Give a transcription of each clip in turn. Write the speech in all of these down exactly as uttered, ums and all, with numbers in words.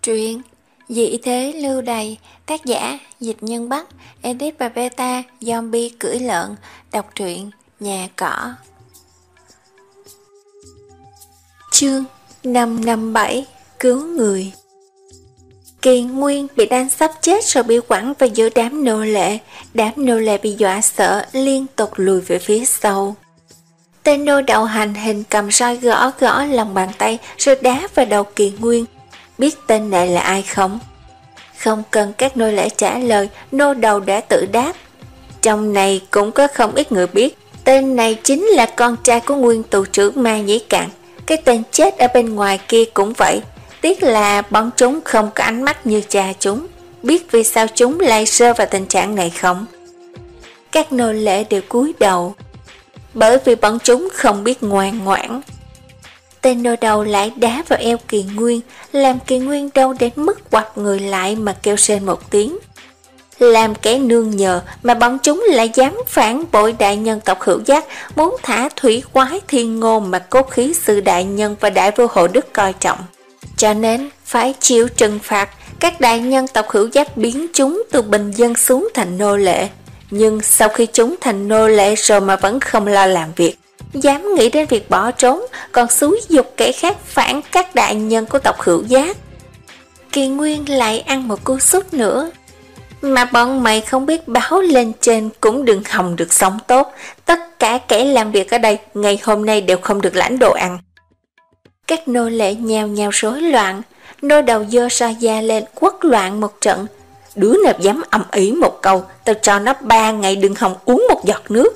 Truyện Dị thế lưu đày, tác giả Dịch Nhân Bắc, edit và beta Zombie cưỡi lợn. Đọc truyện Nhà Cỏ. Chương năm năm bảy Cứu người. Kỳ Nguyên bị đánh sắp chết rồi bị quẳng vào giữa đám nô lệ. Đám nô lệ bị dọa sợ, liên tục lùi về phía sau. Tên nô đầu hành hình cầm roi gõ gõ lòng bàn tay rồi đá vào đầu Kỳ Nguyên. Biết tên này là ai không? Không cần các nô lệ trả lời, nô đầu đã tự đáp. Trong này cũng có không ít người biết, tên này chính là con trai của nguyên tù trưởng Ma Nhĩ Cạn. Cái tên chết ở bên ngoài kia cũng vậy. Tiếc là bọn chúng không có ánh mắt như cha chúng. Biết vì sao chúng lại rơi vào tình trạng này không? Các nô lệ đều cúi đầu, bởi vì bọn chúng không biết ngoan ngoãn. Tên nô đầu lại đá vào eo Kỳ Nguyên, làm Kỳ Nguyên đau đến mức quặp người lại mà kêu rên một tiếng. Làm kẻ nương nhờ mà bọn chúng lại dám phản bội đại nhân tộc Hữu Giác, muốn thả thủy quái thiên ngôn mà cốt khí sư đại nhân và đại vua Hộ Đức coi trọng. Cho nên phải chịu trừng phạt. Các đại nhân tộc Hữu Giác biến chúng từ bình dân xuống thành nô lệ. Nhưng sau khi chúng thành nô lệ rồi mà vẫn không lo làm việc, dám nghĩ đến việc bỏ trốn, còn xúi dục kẻ khác phản các đại nhân của tộc Hữu Giác. Kỳ Nguyên lại ăn một cú sút nữa. Mà bọn mày không biết báo lên trên cũng đừng hòng được sống tốt. Tất cả kẻ làm việc ở đây ngày hôm nay đều không được lãnh đồ ăn. Các nô lệ nhào nhào rối loạn. Nô đầu giơ roi da lên quất loạn một trận. Đứa nào dám ầm ĩ một câu, tao cho nó ba ngày đừng hòng uống một giọt nước.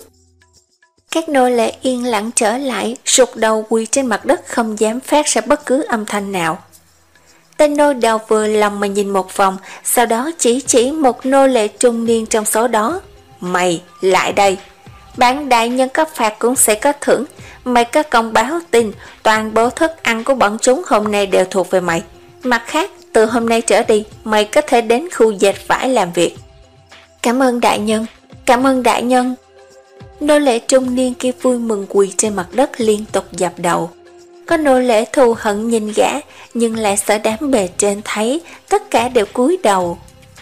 Các nô lệ yên lặng trở lại, sụt đầu quỳ trên mặt đất không dám phát ra bất cứ âm thanh nào. Tên nô đầu vừa lòng mà nhìn một vòng, sau đó chỉ chỉ một nô lệ trung niên trong số đó. Mày, lại đây. Bản đại nhân có phạt cũng sẽ có thưởng. Mày có công báo tin, toàn bộ thức ăn của bọn chúng hôm nay đều thuộc về mày. Mặt khác, từ hôm nay trở đi, mày có thể đến khu dệt vải làm việc. Cảm ơn đại nhân, cảm ơn đại nhân. Nô lệ trung niên kia vui mừng quỳ trên mặt đất liên tục dập đầu. Có nô lệ thù hận nhìn gã, nhưng lại sợ đám bề trên thấy, tất cả đều cúi đầu.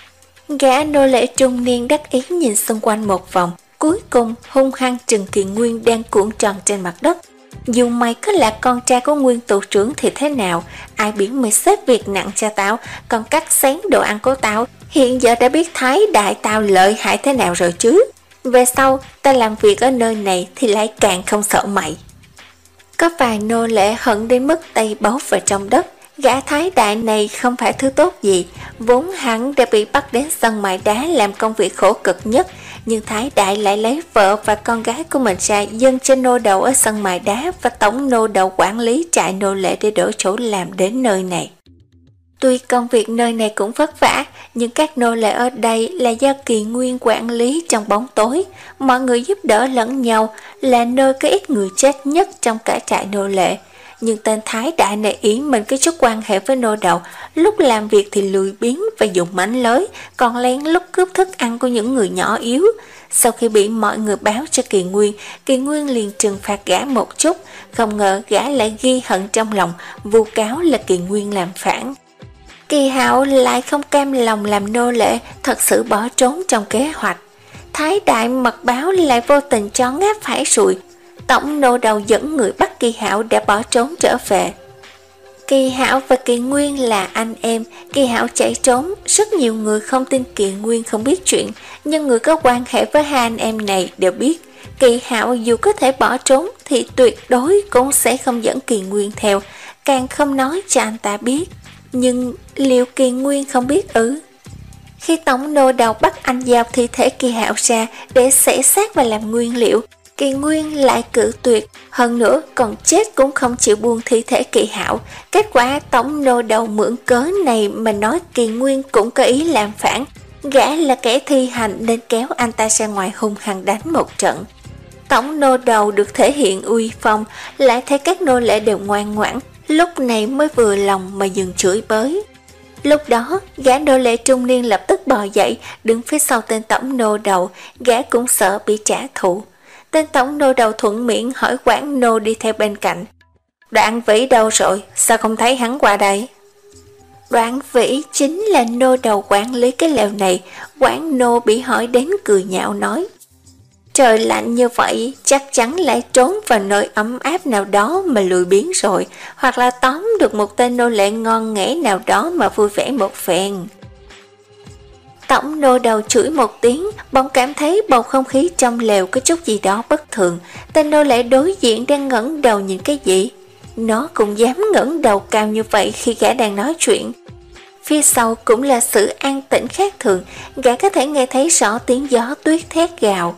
Gã nô lệ trung niên đắc ý nhìn xung quanh một vòng, cuối cùng hung hăng trừng Kỳ Nguyên đang cuộn tròn trên mặt đất. Dù mày có là con trai của nguyên tù trưởng thì thế nào, ai biển mày xếp việc nặng cho tao, còn cắt xén đồ ăn của tao, hiện giờ đã biết thái đại tao lợi hại thế nào rồi chứ. Về sau, ta làm việc ở nơi này thì lại càng không sợ mày. Có vài nô lệ hận đến mức tay bấu vào trong đất. Gã thái đại này không phải thứ tốt gì, vốn hắn đã bị bắt đến sân mài đá làm công việc khổ cực nhất. Nhưng thái đại lại lấy vợ và con gái của mình ra dâng cho nô đầu ở sân mài đá và tổng nô đầu quản lý trại nô lệ để đổi chỗ làm đến nơi này. Tuy công việc nơi này cũng vất vả, nhưng các nô lệ ở đây là do Kỳ Nguyên quản lý trong bóng tối. Mọi người giúp đỡ lẫn nhau, là nơi có ít người chết nhất trong cả trại nô lệ. Nhưng tên thái đại này ý mình có chút quan hệ với nô đầu, lúc làm việc thì lười biếng và dùng mánh lới, còn lén lút cướp thức ăn của những người nhỏ yếu. Sau khi bị mọi người báo cho Kỳ Nguyên, Kỳ Nguyên liền trừng phạt gã một chút, không ngờ gã lại ghi hận trong lòng, vu cáo là Kỳ Nguyên làm phản. Kỳ Hạo lại không cam lòng làm nô lệ, thật sự bỏ trốn trong kế hoạch. Thái đại mật báo lại vô tình cho ngáp phải sụi. Tổng nô đầu dẫn người bắt Kỳ Hạo đã bỏ trốn trở về. Kỳ Hạo và Kỳ Nguyên là anh em. Kỳ Hạo chạy trốn, rất nhiều người không tin Kỳ Nguyên không biết chuyện, nhưng người có quan hệ với hai anh em này đều biết Kỳ Hạo dù có thể bỏ trốn thì tuyệt đối cũng sẽ không dẫn Kỳ Nguyên theo, càng không nói cho anh ta biết. Nhưng liệu Kỳ Nguyên không biết ư? Khi tổng nô đầu bắt anh giao thi thể Kỳ Hạo ra để xẻ xác và làm nguyên liệu, Kỳ Nguyên lại cự tuyệt, hơn nữa còn chết cũng không chịu buông thi thể Kỳ Hạo. Kết quả tổng nô đầu mượn cớ này mà nói Kỳ Nguyên cũng có ý làm phản. Gã là kẻ thi hành nên kéo anh ta ra ngoài hung hăng đánh một trận. Tổng nô đầu được thể hiện uy phong, lại thấy các nô lệ đều ngoan ngoãn, lúc này mới vừa lòng mà dừng chửi bới. Lúc đó, gã nô lệ trung niên lập tức bò dậy, đứng phía sau tên tổng nô đầu, gã cũng sợ bị trả thù. Tên tổng nô đầu thuận miệng hỏi quản nô đi theo bên cạnh. Đoạn Vĩ đâu rồi, sao không thấy hắn qua đây? Đoạn Vĩ chính là nô đầu quản lý cái lều này. Quản nô bị hỏi đến cười nhạo nói: trời lạnh như vậy, chắc chắn lại trốn vào nơi ấm áp nào đó mà lười biếng rồi, hoặc là tóm được một tên nô lệ ngon nghẻ nào đó mà vui vẻ một phen. Tổng nô đầu chửi một tiếng, bỗng cảm thấy bầu không khí trong lều có chút gì đó bất thường. Tên nô lệ đối diện đang ngẩng đầu nhìn cái gì? Nó cũng dám ngẩng đầu cao như vậy khi gã đang nói chuyện. Phía sau cũng là sự an tĩnh khác thường, gã có thể nghe thấy rõ tiếng gió tuyết thét gào.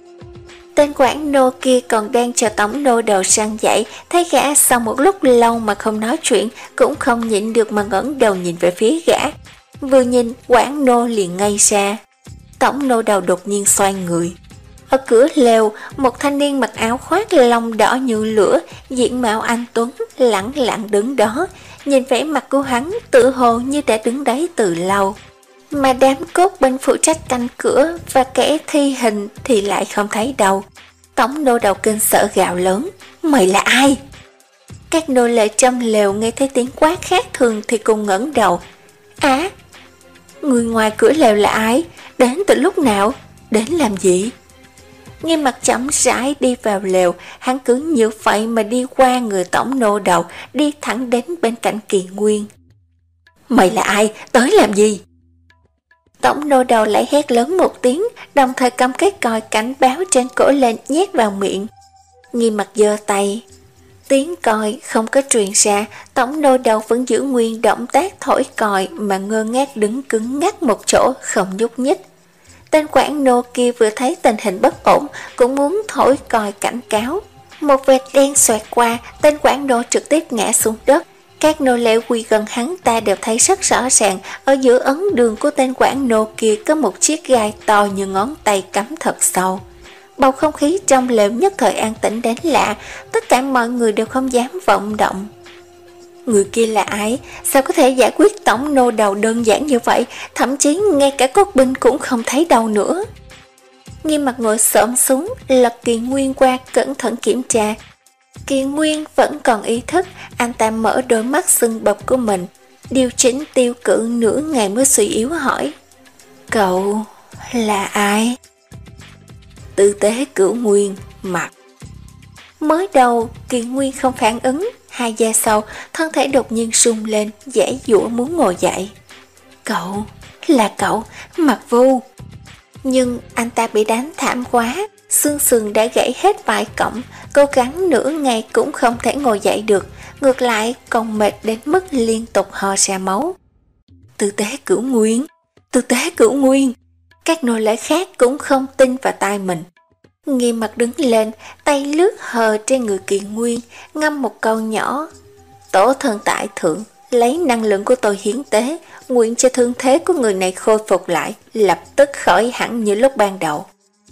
Tên quản nô kia còn đang chờ tổng nô đầu sang dậy, thấy gã sau một lúc lâu mà không nói chuyện, cũng không nhịn được mà ngẩng đầu nhìn về phía gã. Vừa nhìn, quản nô liền ngây ra. Tổng nô đầu đột nhiên xoay người. Ở cửa lều, một thanh niên mặc áo khoác lông đỏ như lửa, diện mạo anh tuấn, lẳng lặng đứng đó, nhìn vẻ mặt của hắn tự hồ như đã đứng đấy từ lâu. Mà đám cốt binh phụ trách canh cửa và kẻ thi hình thì lại không thấy đâu. Tổng nô đầu kinh sợ gào lớn: mày là ai? Các nô lệ trong lều nghe thấy tiếng quát khác thường thì cùng ngẩng đầu. Á, người ngoài cửa lều là ai? Đến từ lúc nào? Đến làm gì? Nghiêm Mặt chậm rãi đi vào lều, hắn cứ như vậy mà đi qua người tổng nô đầu, đi thẳng đến bên cạnh Kỳ Nguyên. Mày là ai? Tới làm gì? Tổng nô đầu lại hét lớn một tiếng, đồng thời cầm cái còi cảnh báo trên cổ lên nhét vào miệng. Nghiêm Mặt giơ tay. Tiếng còi không có truyền ra, tổng nô đầu vẫn giữ nguyên động tác thổi còi mà ngơ ngác đứng cứng ngắc một chỗ không nhúc nhích. Tên quản nô kia vừa thấy tình hình bất ổn cũng muốn thổi còi cảnh cáo. Một vệt đen xoẹt qua, tên quản nô trực tiếp ngã xuống đất. Các nô lệ quỳ gần hắn ta đều thấy rất rõ ràng, ở giữa ấn đường của tên quản nô kia có một chiếc gai to như ngón tay cắm thật sâu. Bầu không khí trong lều nhất thời an tĩnh đến lạ, tất cả mọi người đều không dám vọng động. Người kia là ai? Sao có thể giải quyết tổng nô đầu đơn giản như vậy? Thậm chí ngay cả cốt binh cũng không thấy đâu nữa. Nghiêm Mặt ngồi xổm xuống, lật Kỳ Nguyên qua cẩn thận kiểm tra. Kỳ Nguyên vẫn còn ý thức, anh ta mở đôi mắt sưng bập của mình, điều chỉnh tiêu cự nửa ngày mới suy yếu hỏi: cậu là ai? Tư Tế Cửu Nguyên, Mặt. Mới đầu Kỳ Nguyên không phản ứng, hai giây sau thân thể đột nhiên rung lên, giãy giụa muốn ngồi dậy. Cậu, là cậu, Mặt Vu. Nhưng anh ta bị đánh thảm quá, xương sườn đã gãy hết vài cọng, cố gắng nửa ngày cũng không thể ngồi dậy được, ngược lại còn mệt đến mức liên tục ho ra máu. Tư Tế Cửu Nguyên, Tư Tế Cửu Nguyên. Các nô lệ khác cũng không tin vào tai mình. Nghiêm Mặt đứng lên, tay lướt hờ trên người Kỳ Nguyên, ngâm một câu nhỏ: tổ thần tại thượng, lấy năng lượng của tôi hiến tế, nguyện cho thương thế của người này khôi phục lại, lập tức khỏi hẳn như lúc ban đầu.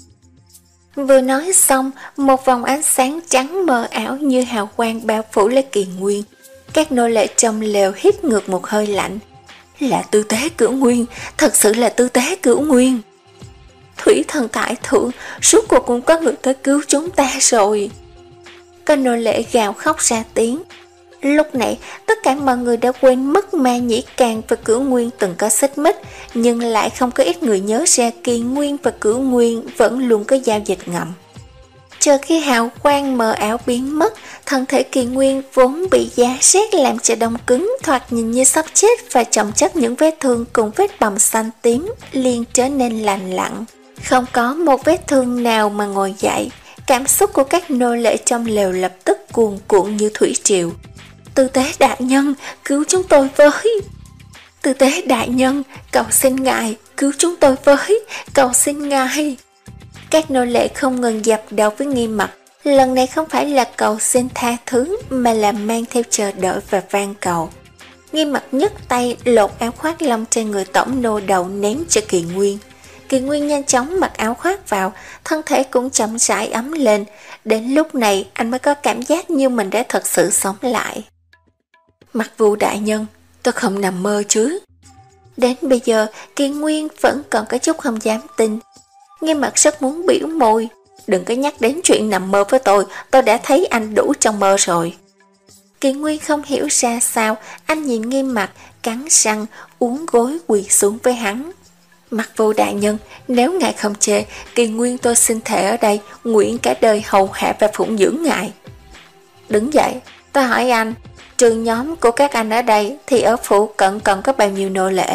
Vừa nói xong, một vòng ánh sáng trắng mờ ảo như hào quang bao phủ lấy Kỳ Nguyên. Các nô lệ trong lều hít ngược một hơi lạnh. Là Tư Tế Cửu Nguyên, thật sự là Tư Tế Cửu Nguyên. Thủy thần tại thượng, suốt cuộc cũng có người tới cứu chúng ta rồi. Có nô lệ gào khóc ra tiếng. Lúc này, tất cả mọi người đã quên mất Ma Nhĩ Càng và Cửu Nguyên từng có xích mích, nhưng lại không có ít người nhớ ra Kỳ Nguyên và Cửu Nguyên vẫn luôn có giao dịch ngầm. Chờ khi hào quang mờ ảo biến mất, thân thể Kỳ Nguyên vốn bị giá rét làm cho đông cứng, thoạt nhìn như sắp chết và chồng chất những vết thương cùng vết bầm xanh tím liền trở nên lành lặn. Không có một vết thương nào mà ngồi dậy. Cảm xúc của các nô lệ trong lều lập tức cuồn cuộn như thủy triều. Tư Tế đại nhân, cứu chúng tôi với. Tư Tế đại nhân, cầu xin ngài, cứu chúng tôi với, cầu xin ngài. Các nô lệ không ngừng dập đầu với Nghiêm Mặt. Lần này không phải là cầu xin tha thứ, mà là mang theo chờ đợi và van cầu. Nghiêm Mặt nhấc tay lột áo khoác lông trên người tổng nô đầu ném cho Kỳ Nguyên. Kỳ Nguyên nhanh chóng mặc áo khoác vào, thân thể cũng chậm rãi ấm lên. Đến lúc này anh mới có cảm giác như mình đã thật sự sống lại. Mặt Vu đại nhân, tôi không nằm mơ chứ. Đến bây giờ Kỳ Nguyên vẫn còn có chút không dám tin. Nghiêm Mặt rất muốn biểu môi: đừng có nhắc đến chuyện nằm mơ với tôi, tôi đã thấy anh đủ trong mơ rồi. Kỳ Nguyên không hiểu ra sao, anh nhìn Nghiêm Mặt, cắn răng, uốn gối quỳ xuống với hắn. Mặc Vô đại nhân, nếu ngài không chê, Kỳ Nguyên tôi xin thề ở đây, nguyện cả đời hầu hạ và phụng dưỡng ngài. Đứng dậy, tôi hỏi anh, trừ nhóm của các anh ở đây thì ở phụ cận còn có bao nhiêu nô lệ?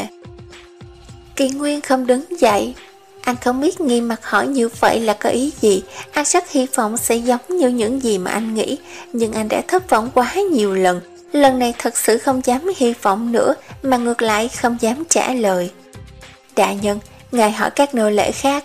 Kỳ Nguyên không đứng dậy. Anh không biết Nghiêm Mặc hỏi như vậy là có ý gì. Anh rất hy vọng sẽ giống như những gì mà anh nghĩ, nhưng anh đã thất vọng quá nhiều lần. Lần này thật sự không dám hy vọng nữa, mà ngược lại không dám trả lời. Đại nhân, ngài hỏi các nô lệ khác.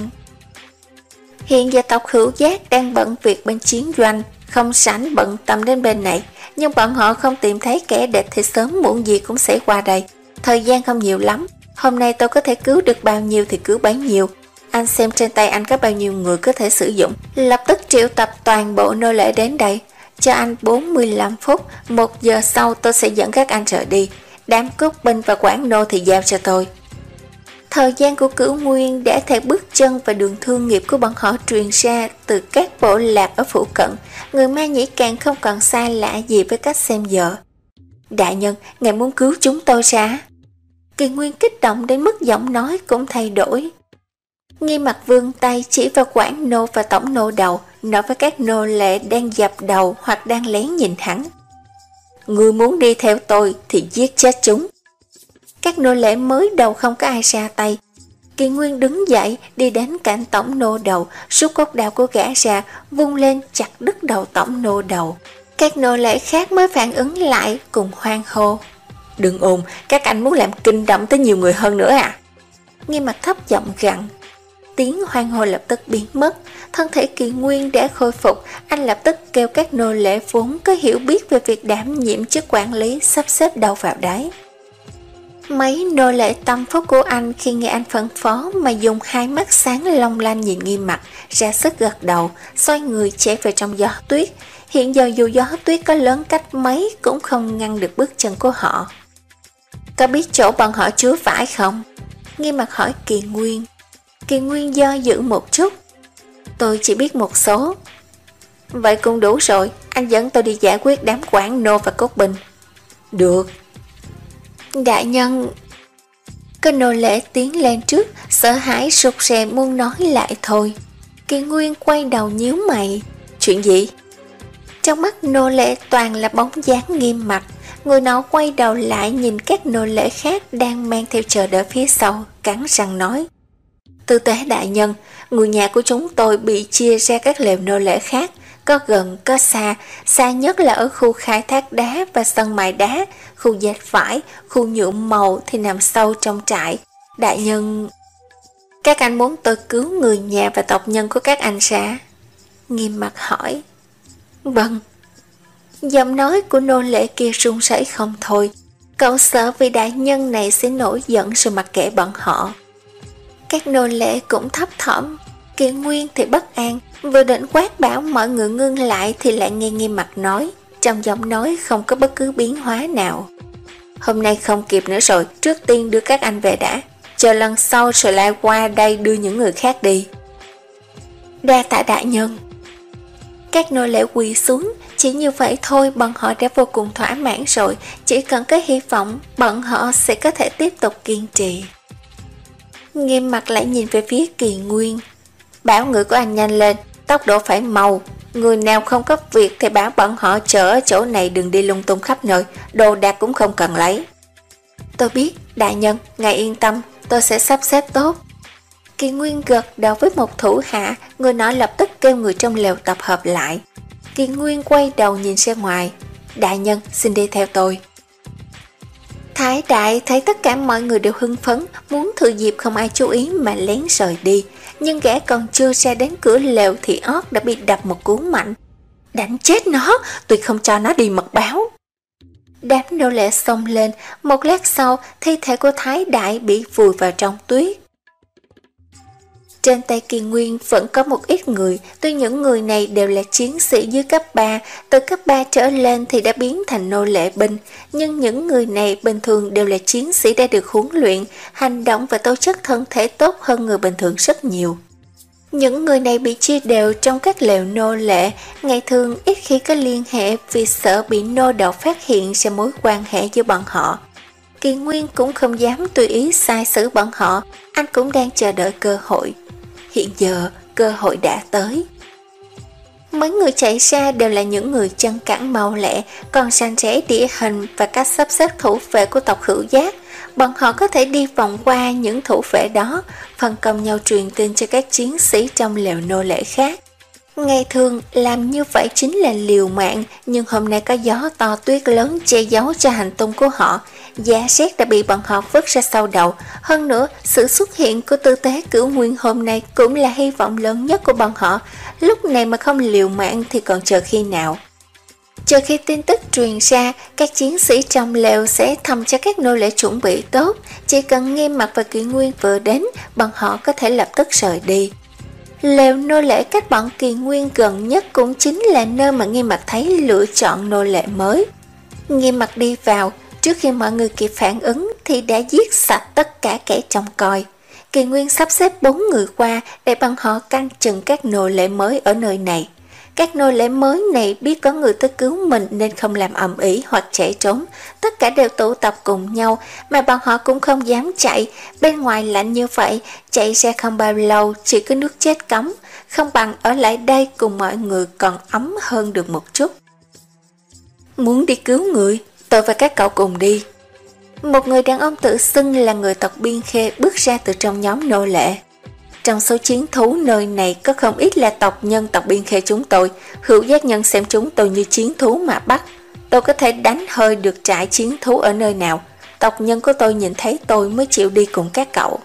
Hiện giờ tộc Hữu Giác đang bận việc bên chiến doanh, không rảnh bận tâm đến bên này, nhưng bọn họ không tìm thấy kẻ địch thì sớm muộn gì cũng sẽ qua đây. Thời gian không nhiều lắm, hôm nay tôi có thể cứu được bao nhiêu thì cứu bấy nhiêu. Anh xem trên tay anh có bao nhiêu người có thể sử dụng, lập tức triệu tập toàn bộ nô lệ đến đây. Cho anh bốn mươi lăm phút, một giờ sau tôi sẽ dẫn các anh rời đi. Đám cốt binh và quản nô thì giao cho tôi. Thời gian của Cửu Nguyên đã theo bước chân và đường thương nghiệp của bọn họ truyền ra từ các bộ lạc ở phụ cận. Người Ma Nhĩ càng không còn xa lạ gì với cách xem giờ. Đại nhân, ngài muốn cứu chúng tôi ra? Kỳ Nguyên kích động đến mức giọng nói cũng thay đổi. Nghiêm Mặc vươn tay chỉ vào quản nô và tổng nô đầu, nói với các nô lệ đang dập đầu hoặc đang lén nhìn hắn. Người muốn đi theo tôi thì giết chết chúng. Các nô lệ mới đầu không có ai ra tay. Kỳ Nguyên đứng dậy đi đến cạnh tổng nô đầu, rút cốt đao của gã ra, vung lên chặt đứt đầu tổng nô đầu. Các nô lệ khác mới phản ứng lại cùng hoan hô. Đừng ồn, các anh muốn làm kinh động tới nhiều người hơn nữa à? Nghiêm Mặc thấp giọng gằn. Tiếng hoan hô lập tức biến mất. Thân thể Kỳ Nguyên đã khôi phục. Anh lập tức kêu các nô lệ vốn có hiểu biết về việc đảm nhiệm chức quản lý sắp xếp đầu vào đáy. Mấy nô lệ tâm phúc của anh khi nghe anh phân phó mà dùng hai mắt sáng long lanh nhìn Nghiêm Mặc, ra sức gật đầu, xoay người chạy về trong gió tuyết. Hiện giờ dù gió tuyết có lớn cách mấy cũng không ngăn được bước chân của họ. Có biết chỗ bọn họ chứa vải không? Nghiêm Mặc hỏi Kỳ Nguyên. Kỳ Nguyên do dự một chút. Tôi chỉ biết một số. Vậy cũng đủ rồi, anh dẫn tôi đi giải quyết đám quản nô và cốt binh. Được. Đại nhân. Có nô lệ tiến lên trước, sợ hãi sụt rè muốn nói lại thôi. Kỳ Nguyên quay đầu nhíu mày. Chuyện gì? Trong mắt nô lệ toàn là bóng dáng Nghiêm Mặc. Người nọ quay đầu lại nhìn các nô lệ khác đang mang theo chờ đợi phía sau, cắn răng nói. Tư tế đại nhân, người nhà của chúng tôi bị chia ra các lều nô lệ khác, có gần, có xa, xa nhất là ở khu khai thác đá và sân mài đá, khu dệt vải, khu nhuộm màu thì nằm sâu trong trại. Đại nhân, các anh muốn tôi cứu người nhà và tộc nhân của các anh ra? Nghiêm Mặc hỏi. Vâng. Giọng nói của nô lệ kia run rẩy không thôi. Cậu sợ vì đại nhân này sẽ nổi giận rồi mặc kệ bọn họ. Các nô lệ cũng thấp thỏm. Kỳ Nguyên thì bất an, vừa định quát bảo mọi người ngưng lại thì lại nghe Nghiêm Mặc nói, trong giọng nói không có bất cứ biến hóa nào. Hôm nay không kịp nữa rồi, trước tiên đưa các anh về đã, chờ lần sau rồi lại qua đây đưa những người khác đi. Đa tạ đại nhân. Các nô lệ quỳ xuống, chỉ như vậy thôi bọn họ đã vô cùng thỏa mãn rồi, chỉ cần có hy vọng bọn họ sẽ có thể tiếp tục kiên trì. Nghiêm Mặc lại nhìn về phía Kỳ Nguyên. Bảo người của anh nhanh lên, tốc độ phải mau. Người nào không có việc thì bảo bọn họ chờ ở chỗ này, đừng đi lung tung khắp nơi, đồ đạc cũng không cần lấy. Tôi biết, đại nhân, ngài yên tâm, tôi sẽ sắp xếp tốt. Kỳ Nguyên gật đầu với một thủ hạ, người nọ lập tức kêu người trong lều tập hợp lại. Kỳ Nguyên quay đầu nhìn ra ngoài. Đại nhân, xin đi theo tôi. Thái đại thấy tất cả mọi người đều hưng phấn, muốn thừa dịp không ai chú ý mà lén rời đi. Nhưng gã còn chưa ra đến cửa lều thì ót đã bị đập một cú mạnh. Đánh chết nó, tôi không cho nó đi mật báo. Đám nô lệ xông lên, một lát sau thi thể của Thái đại bị vùi vào trong tuyết. Trên tay Kỳ Nguyên vẫn có một ít người, tuy những người này đều là chiến sĩ dưới cấp ba, từ cấp ba trở lên thì đã biến thành nô lệ binh, nhưng những người này bình thường đều là chiến sĩ đã được huấn luyện, hành động và tố chất thân thể tốt hơn người bình thường rất nhiều. Những người này bị chia đều trong các lều nô lệ, ngày thường ít khi có liên hệ vì sợ bị nô đầu phát hiện ra mối quan hệ giữa bọn họ. Kỳ Nguyên cũng không dám tùy ý sai xử bọn họ, anh cũng đang chờ đợi cơ hội. Hiện giờ, cơ hội đã tới. Mấy người chạy ra đều là những người chân cẳng mau lẹ, còn sành rẽ địa hình và cách sắp xếp thủ vệ của tộc Hữu Giác. Bọn họ có thể đi vòng qua những thủ vệ đó, phân công nhau truyền tin cho các chiến sĩ trong lều nô lệ khác. Ngày thường làm như vậy chính là liều mạng, nhưng hôm nay có gió to tuyết lớn che giấu cho hành tung của họ. Giá rét đã bị bọn họ vứt ra sau đầu. Hơn nữa, sự xuất hiện của tư tế Cửu Nguyên hôm nay cũng là hy vọng lớn nhất của bọn họ. Lúc này mà không liều mạng thì còn chờ khi nào? Chờ khi tin tức truyền ra, các chiến sĩ trong lều sẽ thầm cho các nô lệ chuẩn bị tốt. Chỉ cần Nghiêm Mặc và Kỳ Nguyên vừa đến, bọn họ có thể lập tức rời đi. Lều nô lệ cách bọn Kỳ Nguyên gần nhất cũng chính là nơi mà Nghiêm Mặc thấy lựa chọn nô lệ mới. Nghiêm Mặc đi vào, trước khi mọi người kịp phản ứng thì đã giết sạch tất cả kẻ trông coi. Kỳ Nguyên sắp xếp bốn người qua để bọn họ canh chừng các nô lệ mới ở nơi này. Các nô lệ mới này biết có người tới cứu mình nên không làm ầm ĩ hoặc chạy trốn. Tất cả đều tụ tập cùng nhau mà bọn họ cũng không dám chạy. Bên ngoài lạnh như vậy, chạy ra không bao lâu chỉ có nước chết cống. Không bằng ở lại đây cùng mọi người còn ấm hơn được một chút. Muốn đi cứu người, tôi và các cậu cùng đi. Một người đàn ông tự xưng là người tộc Biên Khê bước ra từ trong nhóm nô lệ. Trong số chiến thú nơi này có không ít là tộc nhân tộc Biên Khê chúng tôi. Hữu Giác nhân xem chúng tôi như chiến thú mà bắt. Tôi có thể đánh hơi được trại chiến thú ở nơi nào. Tộc nhân của tôi nhìn thấy tôi mới chịu đi cùng các cậu.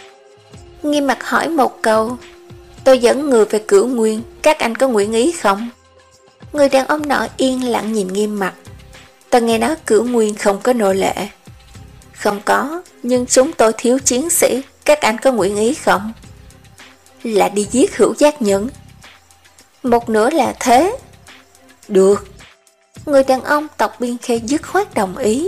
Nghiêm Mặc hỏi một câu. Tôi dẫn người về Cửu Nguyên, các anh có nguyện ý không? Người đàn ông nọ yên lặng nhìn Nghiêm Mặc. Tôi nghe nói Cửu Nguyên không có nô lệ. Không có, nhưng chúng tôi thiếu chiến sĩ, các anh có nguyện ý không? Là đi giết Hữu Giác nhân. Một nửa là thế. Được. Người đàn ông tộc Biên Khê dứt khoát đồng ý.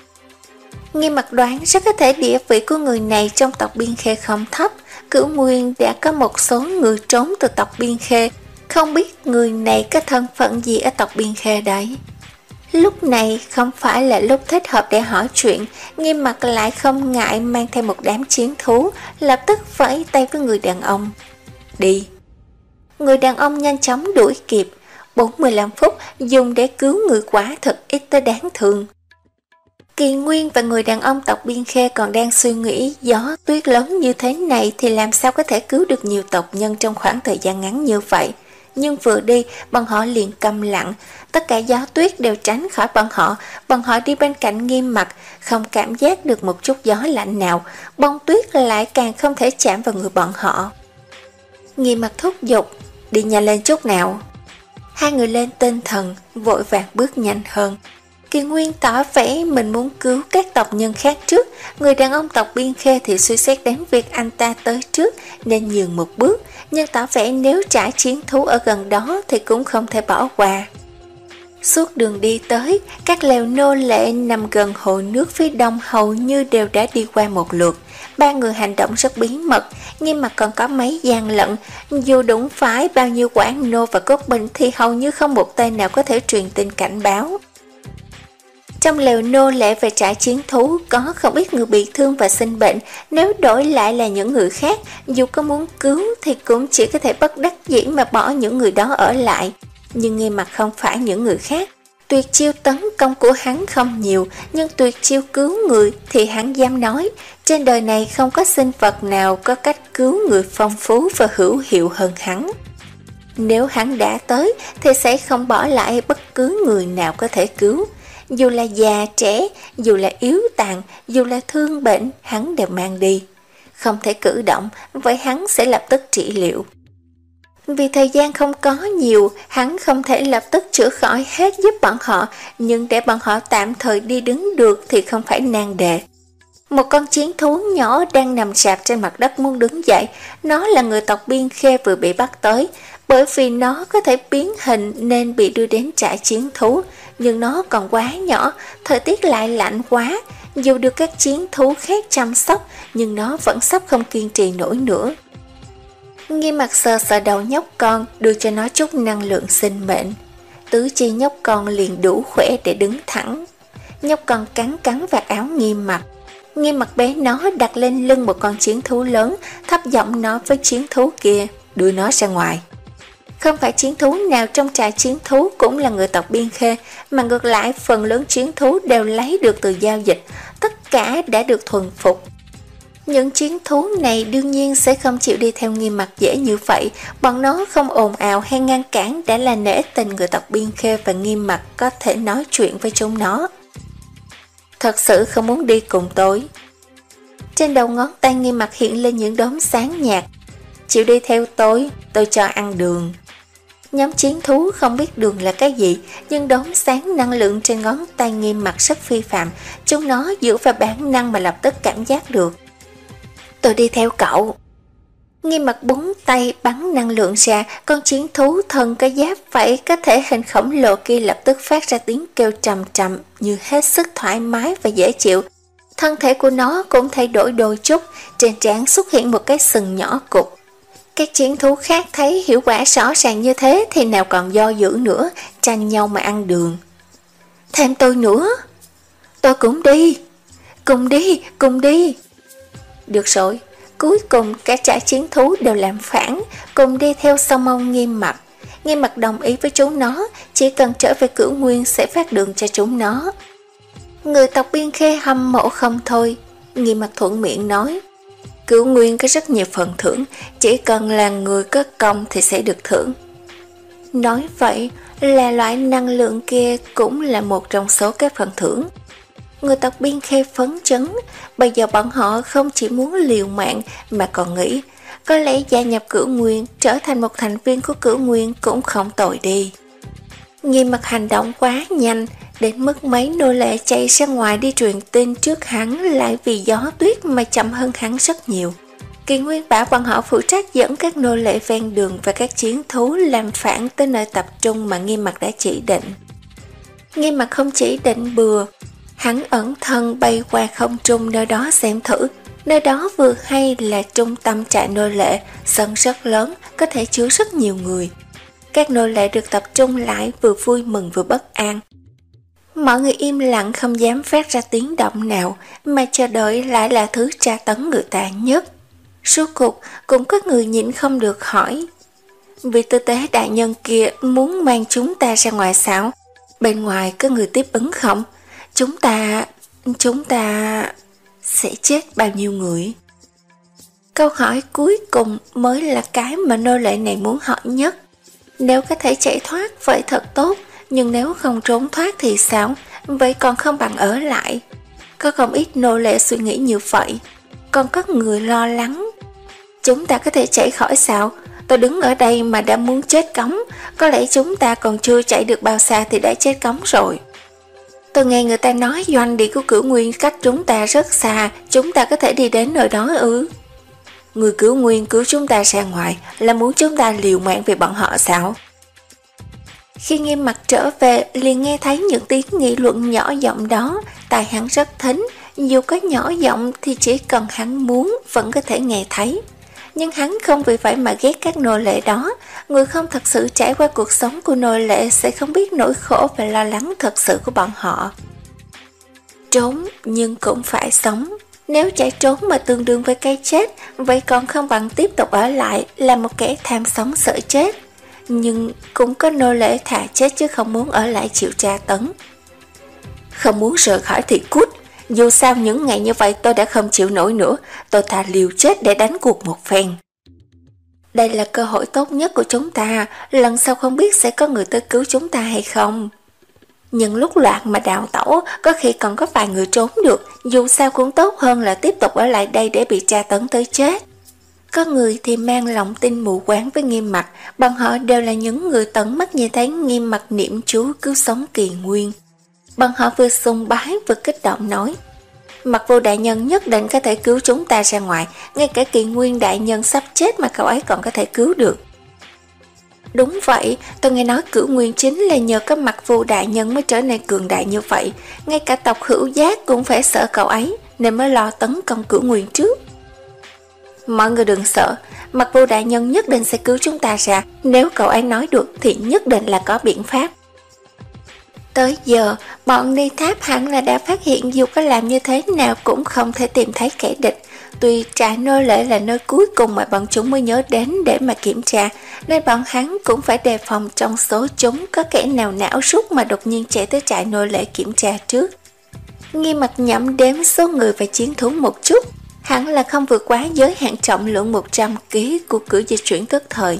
Nghiêm Mặc đoán rất có thể địa vị của người này trong tộc Biên Khê không thấp. Cửu Nguyên đã có một số người trốn từ tộc Biên Khê. Không biết người này có thân phận gì ở tộc Biên Khê đấy. Lúc này không phải là lúc thích hợp để hỏi chuyện. Nghiêm Mặc lại không ngại mang theo một đám chiến thú, lập tức vẫy tay với người đàn ông. Đi. Người đàn ông nhanh chóng đuổi kịp. bốn mươi lăm phút dùng để cứu người quả thật ít tới đáng thương. Kỳ Nguyên và người đàn ông tộc Biên Khê còn đang suy nghĩ gió tuyết lớn như thế này thì làm sao có thể cứu được nhiều tộc nhân trong khoảng thời gian ngắn như vậy. Nhưng vừa đi, bọn họ liền câm lặng. Tất cả gió tuyết đều tránh khỏi bọn họ. Bọn họ đi bên cạnh Nghiêm Mặc, không cảm giác được một chút gió lạnh nào. Bông tuyết lại càng không thể chạm vào người bọn họ. Nghiêm Mặc thúc giục, đi nhanh lên chút nào. Hai người lên tinh thần, vội vàng bước nhanh hơn. Kỳ Nguyên tỏ vẻ mình muốn cứu các tộc nhân khác trước. Người đàn ông tộc Biên Khê thì suy xét đến việc anh ta tới trước nên nhường một bước, nhưng tỏ vẻ nếu trải chiến thú ở gần đó thì cũng không thể bỏ qua. Suốt đường đi tới, các lều nô lệ nằm gần hồ nước phía đông hầu như đều đã đi qua một lượt. Ba người hành động rất bí mật, nhưng mà còn có mấy gian lận. Dù đụng phải bao nhiêu quản nô và cốt binh thì hầu như không một tên nào có thể truyền tin cảnh báo. Trong lều nô lệ về trại chiến thú có không ít người bị thương và sinh bệnh. Nếu đổi lại là những người khác, dù có muốn cứu thì cũng chỉ có thể bất đắc dĩ mà bỏ những người đó ở lại. Nhưng Nghiêm Mặc không phải những người khác. Tuyệt chiêu tấn công của hắn không nhiều, nhưng tuyệt chiêu cứu người thì hắn dám nói. Trên đời này không có sinh vật nào có cách cứu người phong phú và hữu hiệu hơn hắn. Nếu hắn đã tới thì sẽ không bỏ lại bất cứ người nào có thể cứu. Dù là già trẻ, dù là yếu tàn, dù là thương bệnh, hắn đều mang đi. Không thể cử động, vậy hắn sẽ lập tức trị liệu. Vì thời gian không có nhiều, hắn không thể lập tức chữa khỏi hết giúp bọn họ, nhưng để bọn họ tạm thời đi đứng được thì không phải nan đề. Một con chiến thú nhỏ đang nằm sạp trên mặt đất muốn đứng dậy. Nó là người tộc Biên Khê vừa bị bắt tới. Bởi vì nó có thể biến hình nên bị đưa đến trại chiến thú, nhưng nó còn quá nhỏ, thời tiết lại lạnh quá. Dù được các chiến thú khác chăm sóc, nhưng nó vẫn sắp không kiên trì nổi nữa. Nghiêm Mặc sờ sờ đầu nhóc con, đưa cho nó chút năng lượng sinh mệnh. Tứ chi nhóc con liền đủ khỏe để đứng thẳng. Nhóc con cắn cắn vạt áo Nghiêm Mặc. Nghiêm Mặc bế nó đặt lên lưng một con chiến thú lớn, thấp giọng nói với chiến thú kia, đưa nó ra ngoài. Không phải chiến thú nào trong trại chiến thú cũng là người tộc Biên Khê, mà ngược lại phần lớn chiến thú đều lấy được từ giao dịch, tất cả đã được thuần phục. Những chiến thú này đương nhiên sẽ không chịu đi theo Nghiêm Mặc dễ như vậy, bọn nó không ồn ào hay ngăn cản đã là nể tình người tộc Biên Khê và Nghiêm Mặc có thể nói chuyện với chúng nó. Thật sự không muốn đi cùng tôi. Trên đầu ngón tay Nghiêm Mặc hiện lên những đốm sáng nhạt. Chịu đi theo tôi, tôi cho ăn đường. Nhóm chiến thú không biết đường là cái gì, nhưng đốm sáng năng lượng trên ngón tay Nghiêm Mặc rất phi phạm, chúng nó dựa vào bản năng mà lập tức cảm giác được. Tôi đi theo cậu. Nghiêm Mặc búng tay bắn năng lượng ra, con chiến thú thân cái giáp vảy có thể hình khổng lồ kia lập tức phát ra tiếng kêu trầm trầm như hết sức thoải mái và dễ chịu. Thân thể của nó cũng thay đổi đôi chút, trên trán xuất hiện một cái sừng nhỏ cục. Các chiến thú khác thấy hiệu quả rõ ràng như thế thì nào còn do dự nữa, tranh nhau mà ăn đường. Thêm tôi nữa. Tôi cũng đi. Cùng đi, cùng đi. Được rồi, cuối cùng cả trại chiến thú đều làm phản, cùng đi theo sau mông Nghiêm Mặc. Nghiêm Mặc đồng ý với chúng nó, chỉ cần trở về Cửu Nguyên sẽ phát đường cho chúng nó. Người tộc Biên Khê hâm mộ không thôi. Nghiêm Mặc thuận miệng nói, Cửu Nguyên có rất nhiều phần thưởng, chỉ cần là người có công thì sẽ được thưởng. Nói vậy là loại năng lượng kia cũng là một trong số các phần thưởng. Người tộc Biên Khê phấn chấn, bây giờ bọn họ không chỉ muốn liều mạng mà còn nghĩ, có lẽ gia nhập Cửu Nguyên, trở thành một thành viên của Cửu Nguyên cũng không tồi đi. Nghiêm Mặc hành động quá nhanh, đến mức mấy nô lệ chạy ra ngoài đi truyền tin trước hắn lại vì gió tuyết mà chậm hơn hắn rất nhiều. Kỳ Nguyên bảo bọn họ phụ trách dẫn các nô lệ ven đường và các chiến thú làm phản tới nơi tập trung mà Nghiêm Mặc đã chỉ định. Nghiêm Mặc không chỉ định bừa, hắn ẩn thân bay qua không trung nơi đó xem thử. Nơi đó vừa hay là trung tâm trại nô lệ, sân rất lớn, có thể chứa rất nhiều người. Các nô lệ được tập trung lại vừa vui mừng vừa bất an. Mọi người im lặng không dám phát ra tiếng động nào, mà chờ đợi lại là thứ tra tấn người ta nhất. Suốt cuộc cũng có người nhịn không được hỏi, vị tư tế đại nhân kia muốn mang chúng ta ra ngoài sao? Bên ngoài có người tiếp ứng không? Chúng ta... chúng ta... sẽ chết bao nhiêu người? Câu hỏi cuối cùng mới là cái mà nô lệ này muốn hỏi nhất. Nếu có thể chạy thoát vậy thật tốt, nhưng nếu không trốn thoát thì sao? Vậy còn không bằng ở lại. Có không ít nô lệ suy nghĩ như vậy. Còn có người lo lắng, chúng ta có thể chạy khỏi sao? Tôi đứng ở đây mà đã muốn chết cống, có lẽ chúng ta còn chưa chạy được bao xa thì đã chết cống rồi. Tôi nghe người ta nói doanh địa của Cửu Nguyên cách chúng ta rất xa, chúng ta có thể đi đến nơi đó ư? Người Cửu Nguyên cứu chúng ta ra ngoài là muốn chúng ta liều mạng về bọn họ sao? Khi Nghiêm Mặc trở về liền nghe thấy những tiếng nghị luận nhỏ giọng đó, tai hắn rất thính, dù có nhỏ giọng thì chỉ cần hắn muốn vẫn có thể nghe thấy. Nhưng hắn không vì vậy mà ghét các nô lệ đó, người không thật sự trải qua cuộc sống của nô lệ sẽ không biết nỗi khổ và lo lắng thật sự của bọn họ. Trốn nhưng cũng phải sống, nếu chạy trốn mà tương đương với cái chết, vậy còn không bằng tiếp tục ở lại là một kẻ tham sống sợ chết. Nhưng cũng có nô lệ thà chết chứ không muốn ở lại chịu tra tấn. Không muốn rời khỏi thì cút, dù sao những ngày như vậy tôi đã không chịu nổi nữa, tôi thà liều chết để đánh cuộc một phen. Đây là cơ hội tốt nhất của chúng ta, lần sau không biết sẽ có người tới cứu chúng ta hay không. Nhưng lúc loạn mà đào tẩu, có khi còn có vài người trốn được, dù sao cũng tốt hơn là tiếp tục ở lại đây để bị tra tấn tới chết. Có người thì mang lòng tin mù quáng với Nghiêm Mặc, bọn họ đều là những người tận mắt nhìn thấy Nghiêm Mặc niệm chú cứu sống Kỳ Nguyên. Bọn họ vừa sùng bái vừa kích động nói, Mặc Vô đại nhân nhất định có thể cứu chúng ta ra ngoài, ngay cả Kỳ Nguyên đại nhân sắp chết mà cậu ấy còn có thể cứu được. Đúng vậy, tôi nghe nói Cửu Nguyên chính là nhờ có Mặc Vô đại nhân mới trở nên cường đại như vậy, ngay cả tộc Hữu Giác cũng phải sợ cậu ấy, nên mới lo tấn công Cửu Nguyên trước. Mọi người đừng sợ, Mặc Vô đại nhân nhất định sẽ cứu chúng ta ra, nếu cậu ấy nói được thì nhất định là có biện pháp. Tới giờ, bọn Ni Tháp hẳn là đã phát hiện dù có làm như thế nào cũng không thể tìm thấy kẻ địch. Tuy trại nô lệ là nơi cuối cùng mà bọn chúng mới nhớ đến để mà kiểm tra, nên bọn hắn cũng phải đề phòng trong số chúng có kẻ nào não rút mà đột nhiên chạy tới trại nô lệ kiểm tra trước. Nghiêm mặt nhẩm đếm số người và chiến thú một chút, hẳn là không vượt quá giới hạn trọng lượng một trăm ki lô gam của cửa di chuyển tức thời.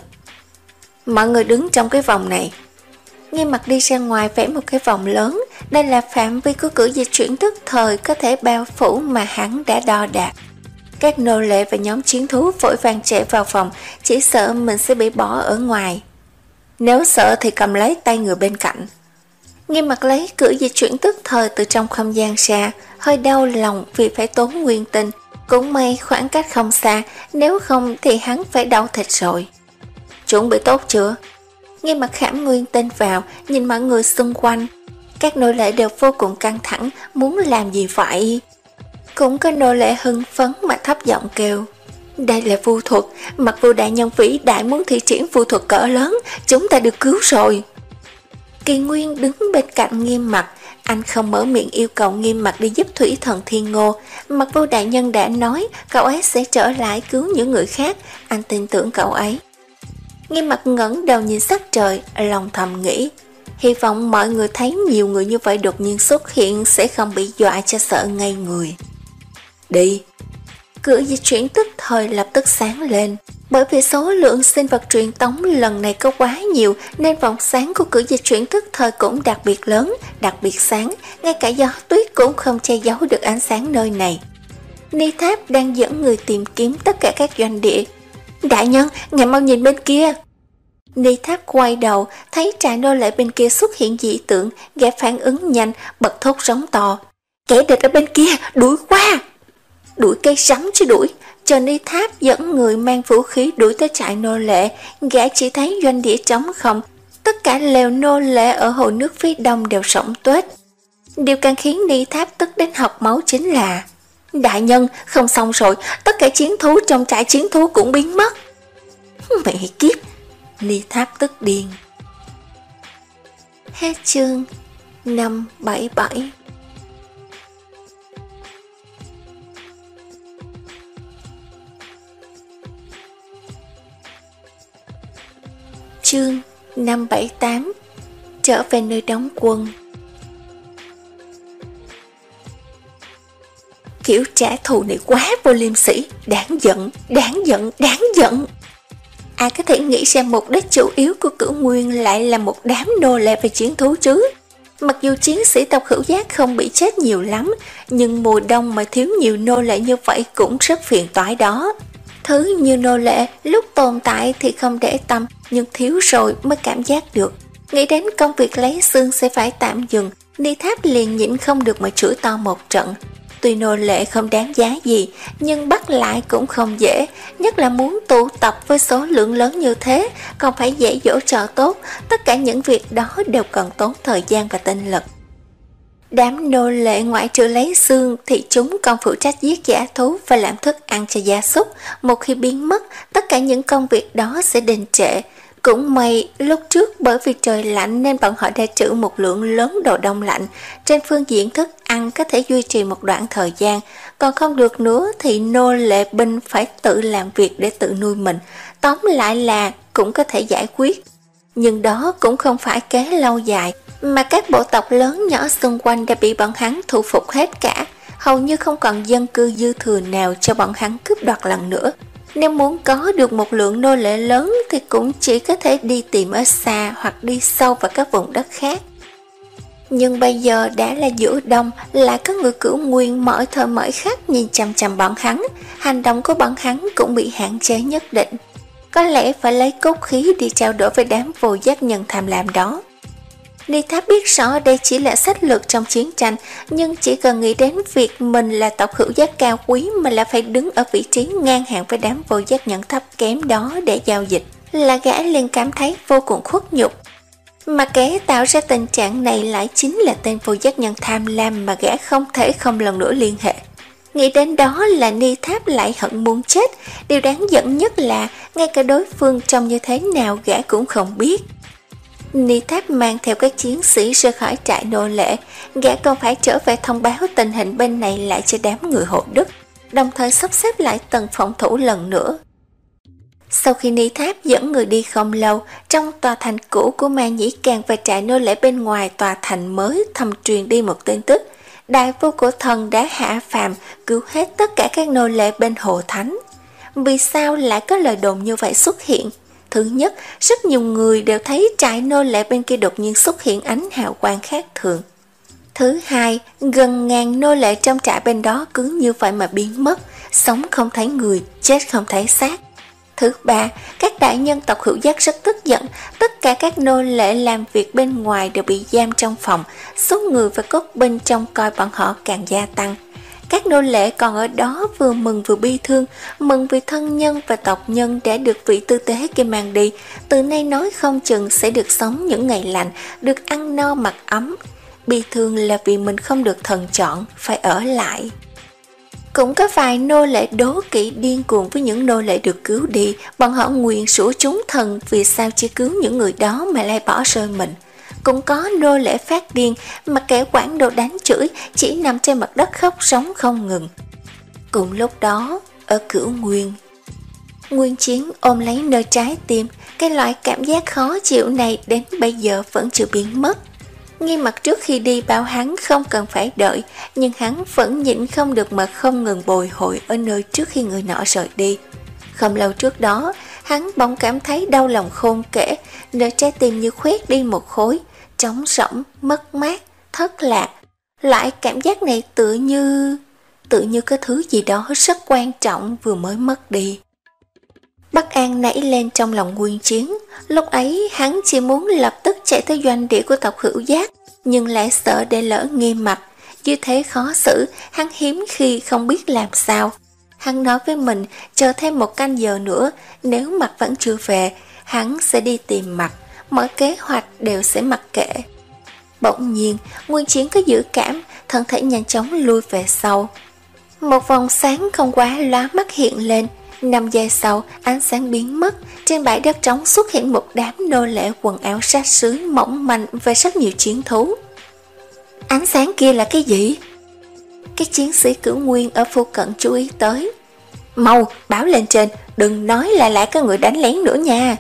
Mọi người đứng trong cái vòng này. Nghiêm mặt đi ra ngoài vẽ một cái vòng lớn, đây là phạm vi của cửa di chuyển tức thời có thể bao phủ mà hắn đã đo đạc. Các nô lệ và nhóm chiến thú vội vàng chạy vào phòng, chỉ sợ mình sẽ bị bỏ ở ngoài. Nếu sợ thì cầm lấy tay người bên cạnh. Nghiêm mặt lấy cửa di chuyển tức thời từ trong không gian ra, hơi đau lòng vì phải tốn nguyên tinh. Cũng may khoảng cách không xa, nếu không thì hắn phải đau thịt rồi. Chuẩn bị tốt chưa? Nghiêm mặt khảm nguyên tinh vào, nhìn mọi người xung quanh. Các nô lệ đều vô cùng căng thẳng, muốn làm gì vậy? Cũng có nô lệ hưng phấn mà thấp giọng kêu. Đây là vu thuật, Mặc Vô đại nhân vĩ đại muốn thi triển vu thuật cỡ lớn, chúng ta được cứu rồi. Kỳ Nguyên đứng bên cạnh Nghiêm Mặt, anh không mở miệng yêu cầu Nghiêm Mặt đi giúp thủy thần Thiên Ngô. Mặc Vô đại nhân đã nói cậu ấy sẽ trở lại cứu những người khác, anh tin tưởng cậu ấy. Nghiêm Mặt ngẩng đầu nhìn sắc trời, lòng thầm nghĩ, hy vọng mọi người thấy nhiều người như vậy đột nhiên xuất hiện sẽ không bị dọa cho sợ ngây người. Đi! Cửa di chuyển tức thời lập tức sáng lên. Bởi vì số lượng sinh vật truyền tống lần này có quá nhiều nên vòng sáng của cửa di chuyển tức thời cũng đặc biệt lớn, đặc biệt sáng, ngay cả gió tuyết cũng không che giấu được ánh sáng nơi này. Ni Tháp đang dẫn người tìm kiếm tất cả các doanh địa. Đại nhân, ngài mau nhìn bên kia! Ni Tháp quay đầu, thấy trại nô lệ bên kia xuất hiện dị tượng, gã phản ứng nhanh, bật thốt sóng to. Kẻ địch ở bên kia, đuổi qua! Đuổi cây sắm chứ đuổi. Cho Ni Tháp dẫn người mang vũ khí đuổi tới trại nô lệ, gã chỉ thấy doanh địa trống không, tất cả lều nô lệ ở hồ nước phía đông đều rỗng tuếch. Điều càng khiến Ni Tháp tức đến học máu chính là đại nhân, không xong rồi, tất cả chiến thú trong trại chiến thú cũng biến mất. Mẹ kiếp! Ni Tháp tức điên. Hết chương năm bảy bảy. Chương năm bảy tám. Trở về nơi đóng quân. Kiểu trả thù này quá vô liêm sỉ, đáng giận, đáng giận, đáng giận. Ai có thể nghĩ ra mục đích chủ yếu của Cửu Nguyên lại là một đám nô lệ và chiến thú chứ? Mặc dù chiến sĩ tộc Hữu Giác không bị chết nhiều lắm, nhưng mùa đông mà thiếu nhiều nô lệ như vậy cũng rất phiền toái đó. Thứ như nô lệ lúc tồn tại thì không để tâm, nhưng thiếu rồi mới cảm giác được. Nghĩ đến công việc lấy xương sẽ phải tạm dừng, Ni Tháp liền nhịn không được mà chửi to một trận. Tuy nô lệ không đáng giá gì, nhưng bắt lại cũng không dễ, nhất là muốn tụ tập với số lượng lớn như thế, còn phải dễ dỗ trò tốt, tất cả những việc đó đều cần tốn thời gian và tinh lực. Đám nô lệ ngoại trừ lấy xương thì chúng còn phụ trách giết dã thú và làm thức ăn cho gia súc. Một khi biến mất, tất cả những công việc đó sẽ đình trệ. Cũng may, lúc trước bởi vì trời lạnh nên bọn họ đã trữ một lượng lớn đồ đông lạnh. Trên phương diện thức ăn có thể duy trì một đoạn thời gian, còn không được nữa thì nô lệ binh phải tự làm việc để tự nuôi mình. Tóm lại là cũng có thể giải quyết. Nhưng đó cũng không phải kế lâu dài, mà các bộ tộc lớn nhỏ xung quanh đã bị bọn hắn thu phục hết cả, hầu như không còn dân cư dư thừa nào cho bọn hắn cướp đoạt lần nữa. Nếu muốn có được một lượng nô lệ lớn thì cũng chỉ có thể đi tìm ở xa hoặc đi sâu vào các vùng đất khác. Nhưng bây giờ đã là giữa đông, lại có người Cửu Nguyên mỗi thời mỗi khắc nhìn chằm chằm bọn hắn, hành động của bọn hắn cũng bị hạn chế nhất định. Có lẽ phải lấy cốt khí đi trao đổi với đám vô giác nhân tham lam đó. Ni Tháp biết rõ đây chỉ là sách lược trong chiến tranh, nhưng chỉ cần nghĩ đến việc mình là tộc Hữu Giác cao quý mà là phải đứng ở vị trí ngang hàng với đám vô giác nhân thấp kém đó để giao dịch, là gã liền cảm thấy vô cùng khuất nhục. Mà kẻ tạo ra tình trạng này lại chính là tên vô giác nhân tham lam mà gã không thể không lần nữa liên hệ. Nghĩ đến đó là Ni Tháp lại hận muốn chết. Điều đáng giận nhất là ngay cả đối phương trông như thế nào gã cũng không biết. Ni Tháp mang theo các chiến sĩ rời khỏi trại nô lệ, gã còn phải trở về thông báo tình hình bên này lại cho đám người hộ Đức, đồng thời sắp xếp lại tầng phòng thủ lần nữa. Sau khi Ni Tháp dẫn người đi không lâu, trong tòa thành cũ của Ma Nhĩ Càn và trại nô lệ bên ngoài tòa thành mới thầm truyền đi một tin tức: Đại Vô Cổ Thần đã hạ phàm cứu hết tất cả các nô lệ bên Hồ Thánh. Vì sao lại có lời đồn như vậy xuất hiện? Thứ nhất, rất nhiều người đều thấy trại nô lệ bên kia đột nhiên xuất hiện ánh hào quang khác thường. Thứ hai, gần ngàn nô lệ trong trại bên đó cứ như vậy mà biến mất, sống không thấy người, chết không thấy xác. Thứ ba, các đại nhân tộc Hữu Giác rất tức giận, tất cả các nô lệ làm việc bên ngoài đều bị giam trong phòng, số người và cốt binh trông coi bọn họ càng gia tăng. Các nô lệ còn ở đó vừa mừng vừa bi thương, mừng vì thân nhân và tộc nhân đã được vị tư tế kia mang đi, từ nay nói không chừng sẽ được sống những ngày lành, được ăn no mặc ấm. Bi thương là vì mình không được thần chọn, phải ở lại. Cũng có vài nô lệ đố kỵ điên cuồng với những nô lệ được cứu đi, bọn họ nguyền rủa chúng thần vì sao chỉ cứu những người đó mà lại bỏ rơi mình. Cũng có nô lệ phát điên mà kẻ quản đồ đánh chửi, chỉ nằm trên mặt đất khóc sống không ngừng. Cùng lúc đó, ở Cửu Nguyên, Nguyên Chiến ôm lấy nơi trái tim, cái loại cảm giác khó chịu này đến bây giờ vẫn chưa biến mất. Nghi Mặc trước khi đi bảo hắn không cần phải đợi, nhưng hắn vẫn nhịn không được mà không ngừng bồi hồi ở nơi trước khi người nọ rời đi. Không lâu trước đó, hắn bỗng cảm thấy đau lòng khôn kể, nơi trái tim như khoét đi một khối, trống rỗng, mất mát, thất lạc. Lại cảm giác này tự như... tự như có thứ gì đó rất quan trọng vừa mới mất đi. Bất an nảy lên trong lòng Nguyên Chiến, lúc ấy hắn chỉ muốn lập tức chạy tới doanh địa của tộc Hữu Giác, nhưng lại sợ để lỡ Nghi Mặc. Như thế khó xử, hắn hiếm khi không biết làm sao. Hắn nói với mình chờ thêm một canh giờ nữa, nếu Mặc vẫn chưa về, hắn sẽ đi tìm Mặc, mọi kế hoạch đều sẽ mặc kệ. Bỗng nhiên, Nguyên Chiến có dự cảm, thân thể nhanh chóng lui về sau. Một vòng sáng không quá lóa mắt hiện lên. Năm giây sau, ánh sáng biến mất, trên bãi đất trống xuất hiện một đám nô lệ quần áo rách rưới mỏng manh và rất nhiều chiến thú. Ánh sáng kia là cái gì? Các chiến sĩ Cửu Nguyên ở phụ cận chú ý tới. Mau, báo lên trên, đừng nói là lại có người đánh lén nữa nha.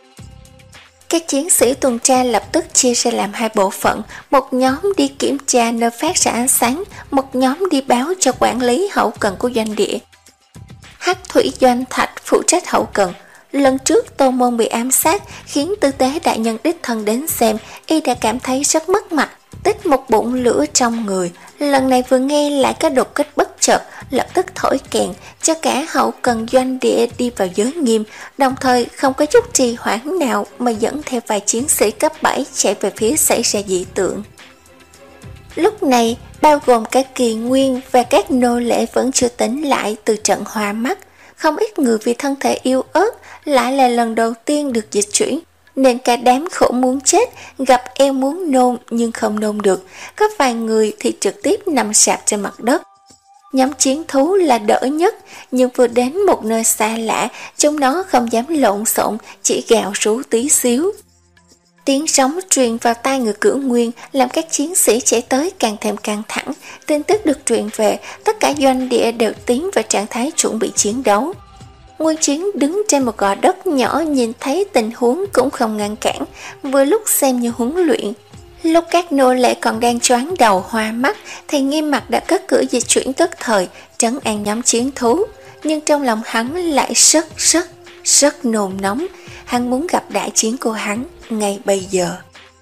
Các chiến sĩ tuần tra lập tức chia ra làm hai bộ phận, một nhóm đi kiểm tra nơi phát ra ánh sáng, một nhóm đi báo cho quản lý hậu cần của doanh địa. Hắc Thủy Doanh Thạch phụ trách hậu cần. Lần trước Tô Môn bị ám sát khiến tư tế đại nhân đích thân đến xem, y đã cảm thấy rất mất mặt, tích một bụng lửa trong người. Lần này vừa nghe lại có đột kích bất chợt, lập tức thổi kèn cho cả hậu cần doanh địa đi vào giới nghiêm, đồng thời không có chút trì hoãn nào mà dẫn theo vài chiến sĩ cấp bảy chạy về phía xảy ra dị tượng. Lúc này, bao gồm cả Kỳ Nguyên và các nô lệ vẫn chưa tỉnh lại từ trận hoa mắt. Không ít người vì thân thể yếu ớt, lại là lần đầu tiên được dịch chuyển, nên cả đám khổ muốn chết, gặp eo muốn nôn nhưng không nôn được. Có vài người thì trực tiếp nằm sạp trên mặt đất. Nhóm chiến thú là đỡ nhất, nhưng vừa đến một nơi xa lạ, chúng nó không dám lộn xộn, chỉ gào rú tí xíu. Tiếng sóng truyền vào tai người Cửu Nguyên làm các chiến sĩ chạy tới càng thêm căng thẳng. Tin tức được truyền về, tất cả doanh địa đều tiến vào trạng thái chuẩn bị chiến đấu. Nguyên Chiến đứng trên một gò đất nhỏ, nhìn thấy tình huống cũng không ngăn cản, vừa lúc xem như huấn luyện. Lúc các nô lệ còn đang choáng đầu hoa mắt thì Nghiêm Mặc đã cất cửa dịch chuyển tức thời, trấn an nhóm chiến thú. Nhưng trong lòng hắn lại rất rất rất nôn nóng. Hắn muốn gặp đại chiến của hắn ngay bây giờ.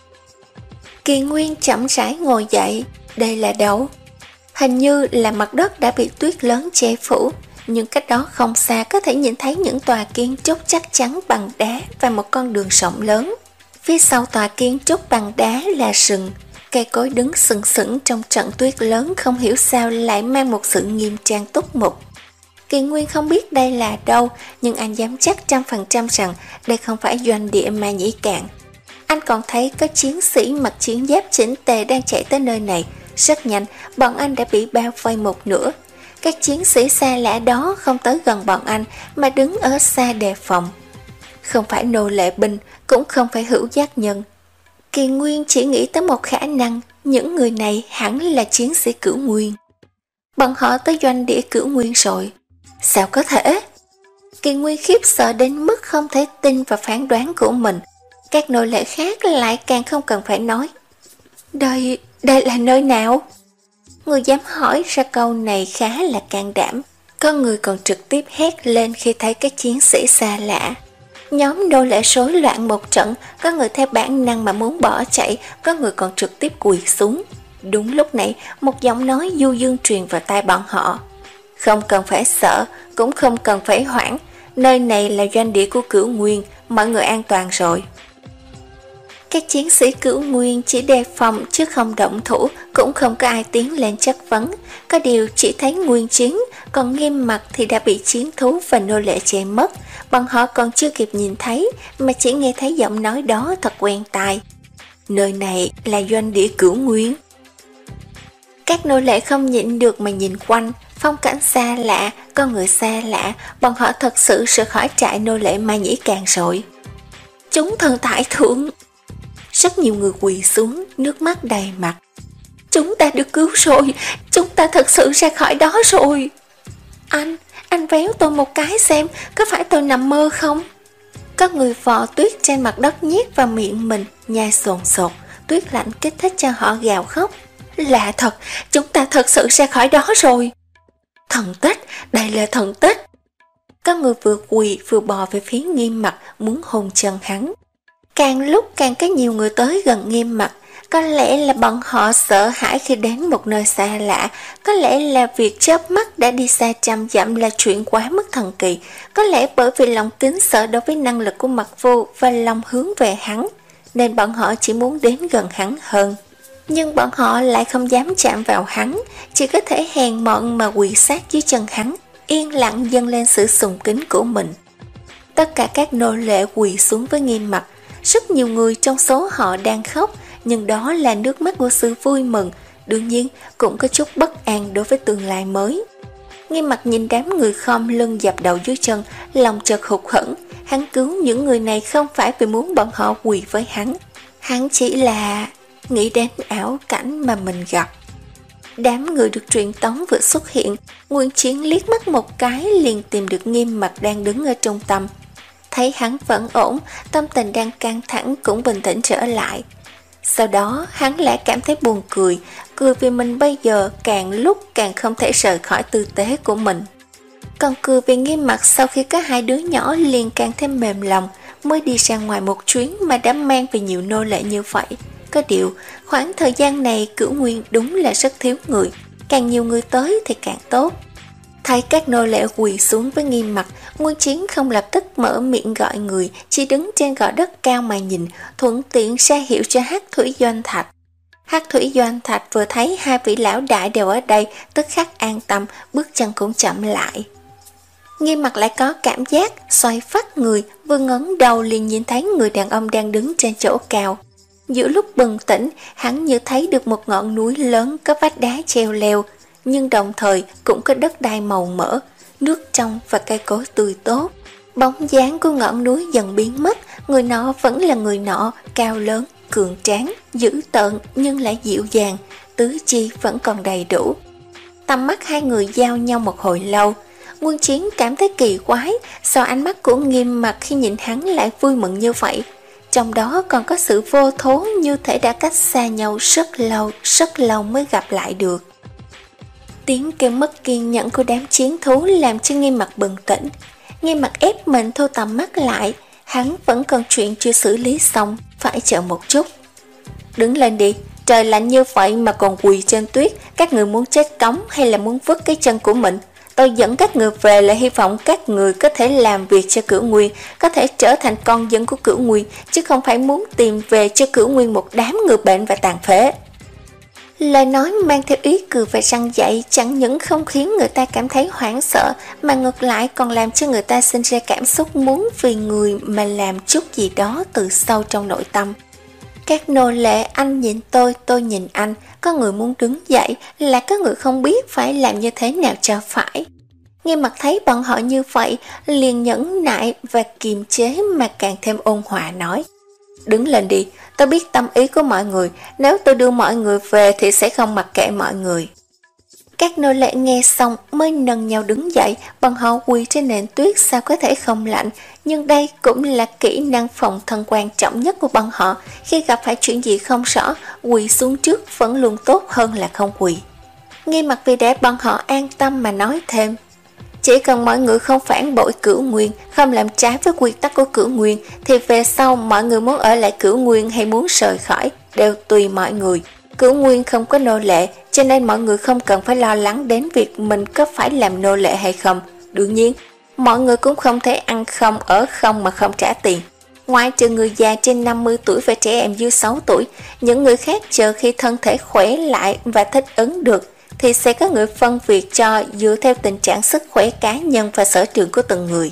Kỳ Nguyên chậm rãi ngồi dậy. Đây là đâu? Hình như là mặt đất đã bị tuyết lớn che phủ, nhưng cách đó không xa có thể nhìn thấy những tòa kiến trúc chắc chắn bằng đá và một con đường rộng lớn. Phía sau tòa kiến trúc bằng đá là rừng, cây cối đứng sừng sững trong trận tuyết lớn, không hiểu sao lại mang một sự nghiêm trang túc mục. Kỳ Nguyên không biết đây là đâu, nhưng anh dám chắc trăm phần trăm rằng đây không phải doanh địa Ma Nhĩ Càn. Anh còn thấy có chiến sĩ mặc chiến giáp chỉnh tề đang chạy tới nơi này. Rất nhanh, bọn anh đã bị bao vây một nửa. Các chiến sĩ xa lạ đó không tới gần bọn anh mà đứng ở xa đề phòng. Không phải nô lệ binh, cũng không phải hữu giác nhân. Kỳ Nguyên chỉ nghĩ tới một khả năng, những người này hẳn là chiến sĩ Cửu Nguyên. Bọn họ tới doanh địa Cửu Nguyên rồi. Sao có thể? Kỳ Nguyên khiếp sợ đến mức không thể tin vào phán đoán của mình. Các nô lệ khác lại càng không cần phải nói. Đây, đây là nơi nào? Người dám hỏi ra câu này khá là can đảm. Có người còn trực tiếp hét lên khi thấy các chiến sĩ xa lạ. Nhóm nô lệ rối loạn một trận, có người theo bản năng mà muốn bỏ chạy, có người còn trực tiếp quỳ xuống. Đúng lúc này, một giọng nói du dương truyền vào tai bọn họ. Không cần phải sợ, cũng không cần phải hoảng, nơi này là doanh địa của Cửu Nguyên, mọi người an toàn rồi. Các chiến sĩ Cửu Nguyên chỉ đề phòng chứ không động thủ, cũng không có ai tiến lên chất vấn. Có điều chỉ thấy Nguyên Chiến, còn Nghiêm Mặc thì đã bị chiến thú và nô lệ che mất. Bọn họ còn chưa kịp nhìn thấy mà chỉ nghe thấy giọng nói đó thật quen tai. Nơi này là doanh địa Cửu Nguyên. Các nô lệ không nhịn được mà nhìn quanh, phong cảnh xa lạ, con người xa lạ, bọn họ thật sự sợ khỏi trại nô lệ Mai Nhĩ Càng rồi. Chúng thần tại thượng! Rất nhiều người quỳ xuống, nước mắt đầy mặt. Chúng ta được cứu rồi, chúng ta thật sự ra khỏi đó rồi. Anh, anh véo tôi một cái xem, có phải tôi nằm mơ không? Có người vò tuyết trên mặt đất nhét vào miệng mình, nhai sồn sột, tuyết lạnh kích thích cho họ gào khóc. Lạ thật, chúng ta thật sự ra khỏi đó rồi. Thần tích, đây là thần tích. Có người vừa quỳ vừa bò về phía Nghiêm Mặc muốn hôn chân hắn. Càng lúc càng có nhiều người tới gần Nghiêm Mặc. Có lẽ là bọn họ sợ hãi khi đến một nơi xa lạ, có lẽ là việc chớp mắt đã đi xa trăm dặm là chuyện quá mức thần kỳ, có lẽ bởi vì lòng kính sợ đối với năng lực của Mặc Vô và lòng hướng về hắn, nên bọn họ chỉ muốn đến gần hắn hơn. Nhưng bọn họ lại không dám chạm vào hắn, chỉ có thể hèn mọn mà quỳ sát dưới chân hắn, yên lặng dâng lên sự sùng kính của mình. Tất cả các nô lệ quỳ xuống với Nghiêm Mặc, rất nhiều người trong số họ đang khóc, nhưng đó là nước mắt của sự vui mừng, đương nhiên cũng có chút bất an đối với tương lai mới. Nghiêm Mặc nhìn đám người khom lưng dập đầu dưới chân, lòng chợt hụt hẫng. Hắn cứu những người này không phải vì muốn bọn họ quỳ với hắn, hắn chỉ là nghĩ đến ảo cảnh mà mình gặp. Đám người được truyền tống vừa xuất hiện, Nguyên Chiến liếc mắt một cái liền tìm được Nghiêm Mặc đang đứng ở trung tâm. Thấy hắn vẫn ổn, tâm tình đang căng thẳng cũng bình tĩnh trở lại. Sau đó hắn lại cảm thấy buồn cười, cười vì mình bây giờ càng lúc càng không thể rời khỏi tư thế của mình. Còn cười vì Nghiêm Mặc sau khi có hai đứa nhỏ liền càng thêm mềm lòng, mới đi ra ngoài một chuyến mà đã mang về nhiều nô lệ như vậy. Có điều, khoảng thời gian này Cửu Nguyên đúng là rất thiếu người, càng nhiều người tới thì càng tốt. Thấy các nô lệ quỳ xuống với Nghiêm Mặc, Nguyên Chiến không lập tức mở miệng gọi người, chỉ đứng trên gò đất cao mà nhìn, thuận tiện ra hiệu cho Hắc Thủy Doanh Thạch. Hắc Thủy Doanh Thạch vừa thấy hai vị lão đại đều ở đây, tức khắc an tâm, bước chân cũng chậm lại. Nghiêm Mặc lại có cảm giác xoay phắt người, vừa ngẩng đầu liền nhìn thấy người đàn ông đang đứng trên chỗ cao. Giữa lúc bừng tỉnh, hắn như thấy được một ngọn núi lớn có vách đá treo leo, nhưng đồng thời cũng có đất đai màu mỡ, nước trong và cây cối tươi tốt. Bóng dáng của ngọn núi dần biến mất, người nọ vẫn là người nọ, cao lớn, cường tráng, dữ tợn nhưng lại dịu dàng, tứ chi vẫn còn đầy đủ. Tầm mắt hai người giao nhau một hồi lâu, Nguyên Chiến cảm thấy kỳ quái, sao ánh mắt của Nghiêm Mặc khi nhìn hắn lại vui mừng như vậy. Trong đó còn có sự vô thố như thể đã cách xa nhau rất lâu, rất lâu mới gặp lại được. Tiếng kêu mất kiên nhẫn của đám chiến thú làm cho Nghiêm Mặc bừng tỉnh. Nghiêm Mặc ép mình thu tầm mắt lại, hắn vẫn còn chuyện chưa xử lý xong, phải chờ một chút. Đứng lên đi, trời lạnh như vậy mà còn quỳ trên tuyết, các người muốn chết cống hay là muốn vứt cái chân của mình? Tôi dẫn các người về là hy vọng các người có thể làm việc cho Cửu Nguyên, có thể trở thành con dân của Cửu Nguyên, chứ không phải muốn tìm về cho Cửu Nguyên một đám người bệnh và tàn phế. Lời nói mang theo ý cười và răng dạy chẳng những không khiến người ta cảm thấy hoảng sợ, mà ngược lại còn làm cho người ta sinh ra cảm xúc muốn vì người mà làm chút gì đó từ sâu trong nội tâm. Các nô lệ anh nhìn tôi, tôi nhìn anh, có người muốn đứng dậy, là có người không biết phải làm như thế nào cho phải. Nghiêm Mặc thấy bọn họ như vậy, liền nhẫn nại và kiềm chế mà càng thêm ôn hòa nói. Đứng lên đi, Tôi biết tâm ý của mọi người, nếu tôi đưa mọi người về thì sẽ không mặc kệ mọi người. Các nô lệ nghe xong mới nâng nhau đứng dậy, bọn họ quỳ trên nền tuyết sao có thể không lạnh, nhưng đây cũng là kỹ năng phòng thân quan trọng nhất của bọn họ, khi gặp phải chuyện gì không rõ, quỳ xuống trước vẫn luôn tốt hơn là không quỳ. Nghi Mặc vì để bọn họ an tâm mà nói thêm, chỉ cần mọi người không phản bội Cửu Nguyên, không làm trái với quy tắc của Cửu Nguyên, thì về sau mọi người muốn ở lại Cửu Nguyên hay muốn rời khỏi đều tùy mọi người. Cửu Nguyên không có nô lệ, cho nên mọi người không cần phải lo lắng đến việc mình có phải làm nô lệ hay không. Đương nhiên, mọi người cũng không thể ăn không ở không mà không trả tiền. Ngoài trừ người già trên năm mươi tuổi và trẻ em dưới sáu tuổi, những người khác chờ khi thân thể khỏe lại và thích ứng được, thì sẽ có người phân việc cho dựa theo tình trạng sức khỏe cá nhân và sở trường của từng người.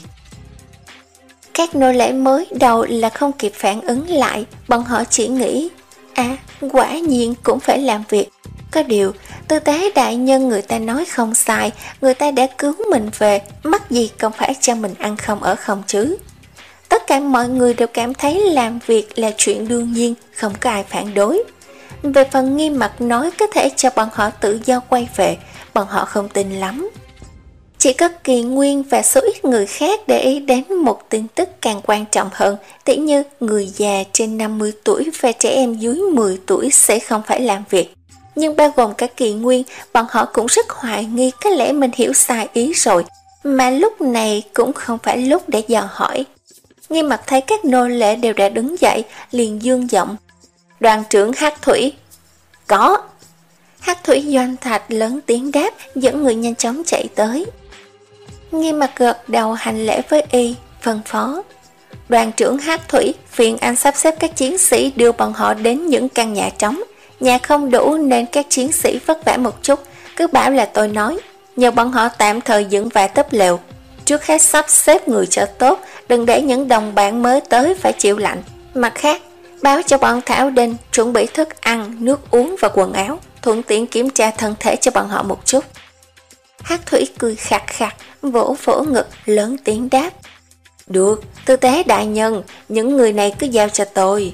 Các nô lệ mới đầu là không kịp phản ứng lại, bọn họ chỉ nghĩ, à, quả nhiên cũng phải làm việc. Có điều, tư tế đại nhân người ta nói không sai, người ta đã cứu mình về, mắc gì không phải cho mình ăn không ở không chứ. Tất cả mọi người đều cảm thấy làm việc là chuyện đương nhiên, không có ai phản đối. Về phần Nghiêm Mặc nói có thể cho bọn họ tự do quay về, bọn họ không tin lắm. Chỉ có Kỳ Nguyên và số ít người khác để ý đến một tin tức càng quan trọng hơn, tỉ như người già trên năm mươi tuổi và trẻ em dưới mười tuổi sẽ không phải làm việc. Nhưng bao gồm cả Kỳ Nguyên, bọn họ cũng rất hoài nghi có lẽ mình hiểu sai ý rồi, mà lúc này cũng không phải lúc để dò hỏi. Nghiêm Mặc thấy các nô lệ đều đã đứng dậy, liền dương giọng. Đoàn trưởng Hắc Thủy. Có. Hắc Thủy Doanh Thạch lớn tiếng đáp, dẫn người nhanh chóng chạy tới. Nghiêm Mặc gật đầu hành lễ với y, phân phó. Đoàn trưởng Hắc Thủy, phiền anh sắp xếp các chiến sĩ đưa bọn họ đến những căn nhà trống. Nhà không đủ nên các chiến sĩ vất vả một chút, cứ bảo là tôi nói. Nhờ bọn họ tạm thời dựng vài túp lều. Trước hết sắp xếp người cho tốt, đừng để những đồng bạn mới tới phải chịu lạnh. Mặt khác, báo cho bọn Thảo Đinh chuẩn bị thức ăn, nước uống và quần áo, thuận tiện kiểm tra thân thể cho bọn họ một chút. Hắc Thủy cười khặt khặt, vỗ vỗ ngực, lớn tiếng đáp. Được, tư tế đại nhân, những người này cứ giao cho tôi.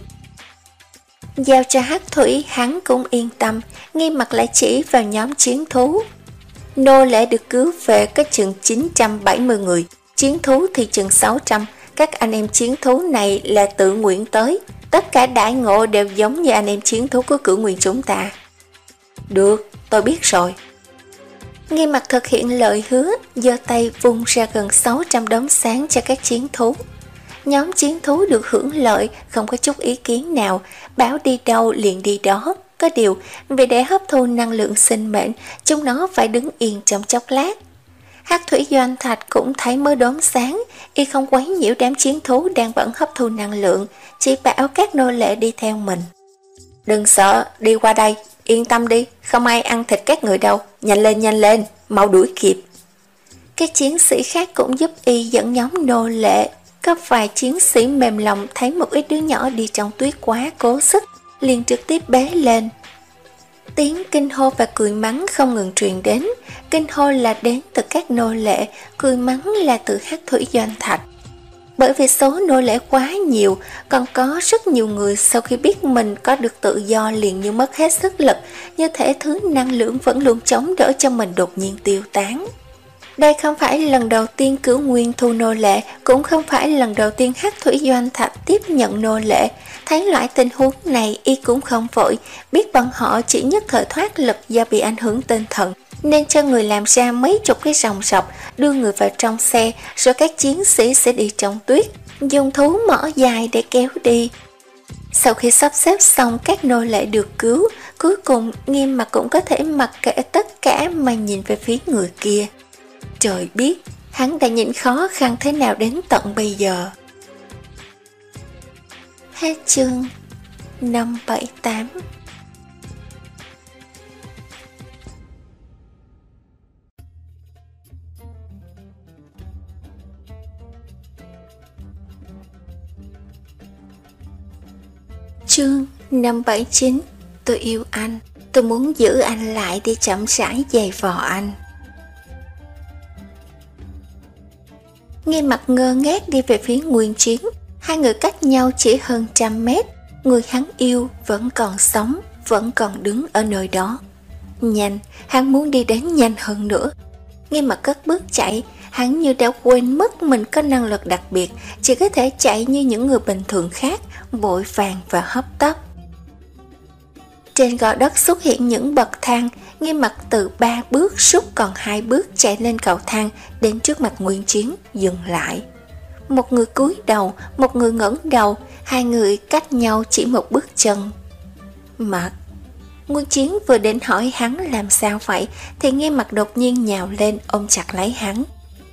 Giao cho Hắc Thủy, hắn cũng yên tâm, Nghiêm Mặc lại chỉ vào nhóm chiến thú. Nô lệ được cứu về có chừng chín trăm bảy mươi người, chiến thú thì chừng sáu trăm, các anh em chiến thú này là tự nguyện tới, tất cả đãi ngộ đều giống như anh em chiến thú của Cửu Nguyên chúng ta. Được, tôi biết rồi. Nghiêm Mặc thực hiện lời hứa, giơ tay vung ra gần sáu trăm đốm sáng cho các chiến thú. Nhóm chiến thú được hưởng lợi, không có chút ý kiến nào, báo đi đâu liền đi đó. Có điều, vì để hấp thu năng lượng sinh mệnh, chúng nó phải đứng yên trong chốc lát. Hắc Thủy Doanh Thạch cũng thấy mớ đốm sáng, y không quấy nhiễu đám chiến thú đang vẫn hấp thu năng lượng, chỉ bảo các nô lệ đi theo mình. Đừng sợ, đi qua đây, yên tâm đi, không ai ăn thịt các người đâu, nhanh lên nhanh lên, mau đuổi kịp. Các chiến sĩ khác cũng giúp y dẫn nhóm nô lệ, có vài chiến sĩ mềm lòng thấy một ít đứa nhỏ đi trong tuyết quá cố sức, liền trực tiếp bế lên. Tiếng kinh hô và cười mắng không ngừng truyền đến, kinh hô là đến từ các nô lệ, cười mắng là từ Hắc Thủy Doanh Thạch. Bởi vì số nô lệ quá nhiều, còn có rất nhiều người sau khi biết mình có được tự do liền như mất hết sức lực, như thể thứ năng lượng vẫn luôn chống đỡ cho mình đột nhiên tiêu tán. Đây không phải lần đầu tiên Cửu Nguyên thu nô lệ, cũng không phải lần đầu tiên Hắc Thủy Doanh Thạch tiếp nhận nô lệ. Thấy loại tình huống này y cũng không vội, biết bọn họ chỉ nhất thời thoát lực do bị ảnh hưởng tinh thần, nên cho người làm ra mấy chục cái ròng rọc, đưa người vào trong xe, rồi các chiến sĩ sẽ đi trong tuyết, dùng thú mỏ dài để kéo đi. Sau khi sắp xếp xong các nô lệ được cứu, cuối cùng Nghiêm Mặc cũng có thể mặc kệ tất cả mà nhìn về phía người kia. Trời biết, hắn đã nhịn khó khăn thế nào đến tận bây giờ. Hết chương năm bảy tám. Chương năm bảy chín. Tôi yêu anh, tôi muốn giữ anh lại để chậm rãi giày vò anh. Nghiêm Mặc ngơ ngác đi về phía Nguyên Chiến. Hai người cách nhau chỉ hơn trăm mét. Người hắn yêu vẫn còn sống, vẫn còn đứng ở nơi đó. Nhanh, hắn muốn đi đến nhanh hơn nữa. Ngay mà cất bước chạy, hắn như đã quên mất mình có năng lực đặc biệt, chỉ có thể chạy như những người bình thường khác, vội vàng và hấp tấp. Trên gò đất xuất hiện những bậc thang, Nghiêm Mặc từ ba bước rút còn hai bước chạy lên cầu thang, đến trước mặt Nguyên Chiến, dừng lại. Một người cúi đầu, một người ngẩng đầu, hai người cách nhau chỉ một bước chân. Mặc. Nguyên Chiến vừa định hỏi hắn làm sao vậy, thì Nghiêm Mặc đột nhiên nhào lên ôm chặt lấy hắn.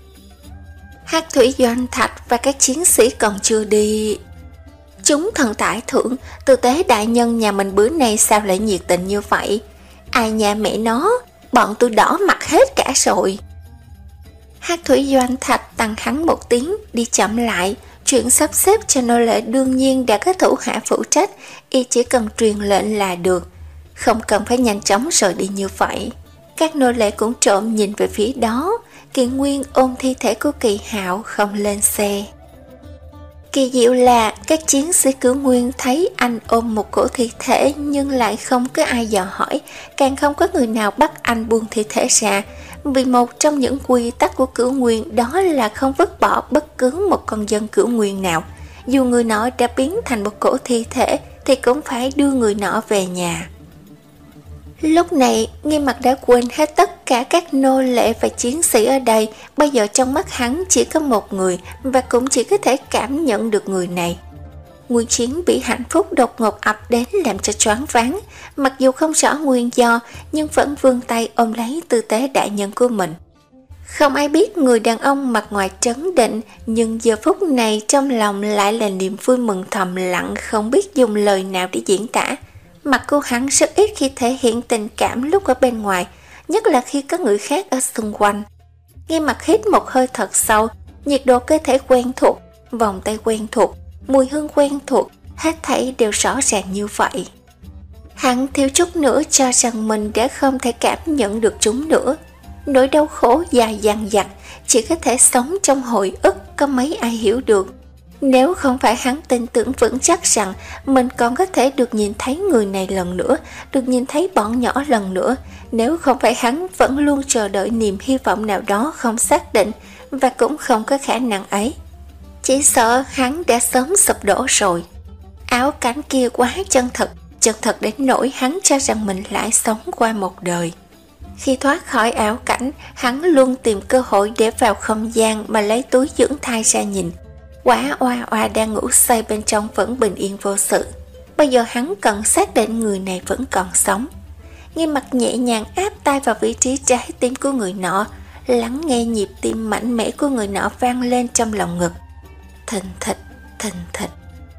Hắc Thủy Doanh Thạch và các chiến sĩ còn chưa đi. Chúng thần tải thưởng, tư tế đại nhân nhà mình bữa nay sao lại nhiệt tình như vậy? Ai nhà mẹ nó, bọn tôi đỏ mặt hết cả rồi. Hắc Thủy Doanh Thạch tăng hắn một tiếng, đi chậm lại. Chuyện sắp xếp cho nô lệ đương nhiên đã có thủ hạ phụ trách, y chỉ cần truyền lệnh là được, không cần phải nhanh chóng rời đi như vậy. Các nô lệ cũng trộm nhìn về phía đó. Kỳ Nguyên ôm thi thể của Kỳ Hạo không lên xe. Kỳ diệu là các chiến sĩ cứu Nguyên thấy anh ôm một cổ thi thể nhưng lại không có ai dò hỏi, càng không có người nào bắt anh buông thi thể ra, vì một trong những quy tắc của Cửu Nguyên đó là không vứt bỏ bất cứ một con dân Cửu Nguyên nào. Dù người nọ đã biến thành một cổ thi thể thì cũng phải đưa người nọ về nhà. Lúc này, Nghiêm Mặc đã quên hết tất cả các nô lệ và chiến sĩ ở đây, bây giờ trong mắt hắn chỉ có một người và cũng chỉ có thể cảm nhận được người này. Nguyên Chiến bị hạnh phúc đột ngột ập đến làm cho choáng váng, mặc dù không rõ nguyên do nhưng vẫn vươn tay ôm lấy tư tế đại nhân của mình. Không ai biết người đàn ông mặt ngoài trấn định, nhưng giờ phút này trong lòng lại là niềm vui mừng thầm lặng không biết dùng lời nào để diễn tả. Mặt cô hắn rất ít khi thể hiện tình cảm lúc ở bên ngoài, nhất là khi có người khác ở xung quanh. Nghiêm Mặc hít một hơi thật sâu, nhiệt độ cơ thể quen thuộc, vòng tay quen thuộc, mùi hương quen thuộc, hết thảy đều rõ ràng như vậy. Hắn thiếu chút nữa cho rằng mình đã không thể cảm nhận được chúng nữa. Nỗi đau khổ dài dằng dặc, chỉ có thể sống trong hồi ức, có mấy ai hiểu được. Nếu không phải hắn tin tưởng vững chắc rằng mình còn có thể được nhìn thấy người này lần nữa, được nhìn thấy bọn nhỏ lần nữa, nếu không phải hắn vẫn luôn chờ đợi niềm hy vọng nào đó không xác định và cũng không có khả năng ấy, chỉ sợ hắn đã sớm sụp đổ rồi. Áo cảnh kia quá chân thật, chân thật đến nỗi hắn cho rằng mình lại sống qua một đời. Khi thoát khỏi ảo cảnh, hắn luôn tìm cơ hội để vào không gian mà lấy túi dưỡng thai ra nhìn. Quả oa oa đang ngủ say bên trong vẫn bình yên vô sự. Bây giờ hắn cần xác định người này vẫn còn sống. Nghiêm Mặc nhẹ nhàng áp tay vào vị trí trái tim của người nọ, lắng nghe nhịp tim mạnh mẽ của người nọ vang lên trong lòng ngực. Thình thịch, thình thịch.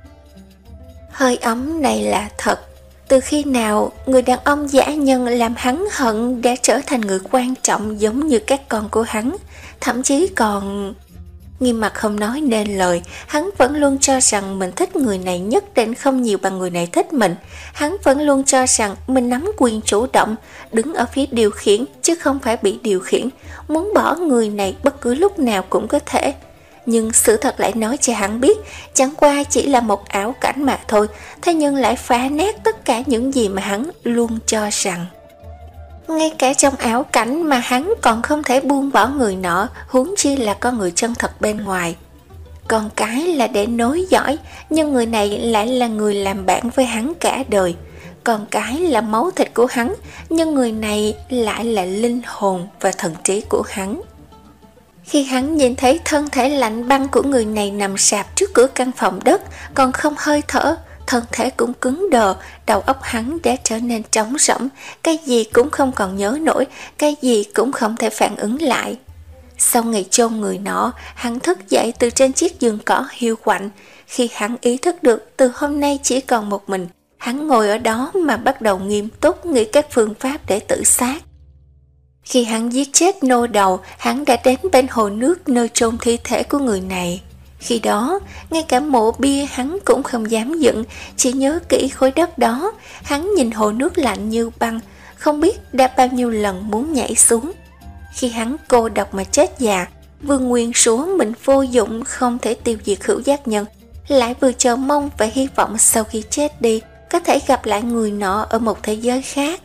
Hơi ấm này là thật. Từ khi nào người đàn ông dã nhân làm hắn hận đã trở thành người quan trọng giống như các con của hắn, thậm chí còn... Nghiêm Mặc không nói nên lời, hắn vẫn luôn cho rằng mình thích người này nhất định không nhiều bằng người này thích mình. Hắn vẫn luôn cho rằng mình nắm quyền chủ động, đứng ở phía điều khiển chứ không phải bị điều khiển, muốn bỏ người này bất cứ lúc nào cũng có thể. Nhưng sự thật lại nói cho hắn biết, chẳng qua chỉ là một ảo cảnh mà thôi, thế nhưng lại phá nát tất cả những gì mà hắn luôn cho rằng. Ngay cả trong ảo cảnh mà hắn còn không thể buông bỏ người nọ, huống chi là con người chân thật bên ngoài. Con cái là để nối dõi, nhưng người này lại là người làm bạn với hắn cả đời. Con cái là máu thịt của hắn, nhưng người này lại là linh hồn và thần trí của hắn. Khi hắn nhìn thấy thân thể lạnh băng của người này nằm sạp trước cửa căn phòng đất, còn không hơi thở, thân thể cũng cứng đờ, đầu óc hắn đã trở nên trống rỗng, cái gì cũng không còn nhớ nổi, cái gì cũng không thể phản ứng lại. Sau ngày chôn người nọ, hắn thức dậy từ trên chiếc giường cỏ hiu quạnh. Khi hắn ý thức được từ hôm nay chỉ còn một mình, hắn ngồi ở đó mà bắt đầu nghiêm túc nghĩ các phương pháp để tự sát. Khi hắn giết chết nô đầu, hắn đã đến bên hồ nước nơi chôn thi thể của người này. Khi đó, ngay cả mộ bia hắn cũng không dám dựng, chỉ nhớ kỹ khối đất đó. Hắn nhìn hồ nước lạnh như băng, không biết đã bao nhiêu lần muốn nhảy xuống. Khi hắn cô độc mà chết già, Vương Nguyên Súa mình vô dụng không thể tiêu diệt hữu giác nhân, lại vừa chờ mong và hy vọng sau khi chết đi có thể gặp lại người nọ ở một thế giới khác.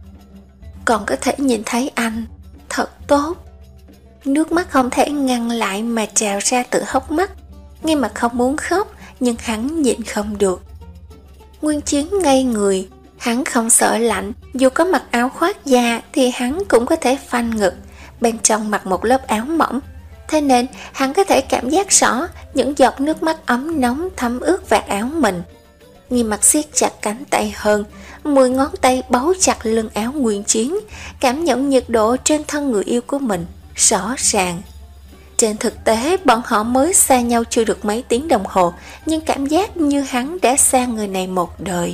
Còn có thể nhìn thấy anh, thật tốt. Nước mắt không thể ngăn lại mà trào ra từ hốc mắt. Ngay mà không muốn khóc, nhưng hắn nhịn không được. Nguyên Chiến ngây người, hắn không sợ lạnh, dù có mặc áo khoác da thì hắn cũng có thể phanh ngực, bên trong mặc một lớp áo mỏng. Thế nên hắn có thể cảm giác rõ những giọt nước mắt ấm nóng thấm ướt vạt áo mình. Nghiêm Mặc siết chặt cánh tay hơn, mười ngón tay bấu chặt lưng áo Nguyên Chiến, cảm nhận nhiệt độ trên thân người yêu của mình rõ ràng. Trên thực tế bọn họ mới xa nhau chưa được mấy tiếng đồng hồ, nhưng cảm giác như hắn đã xa người này một đời.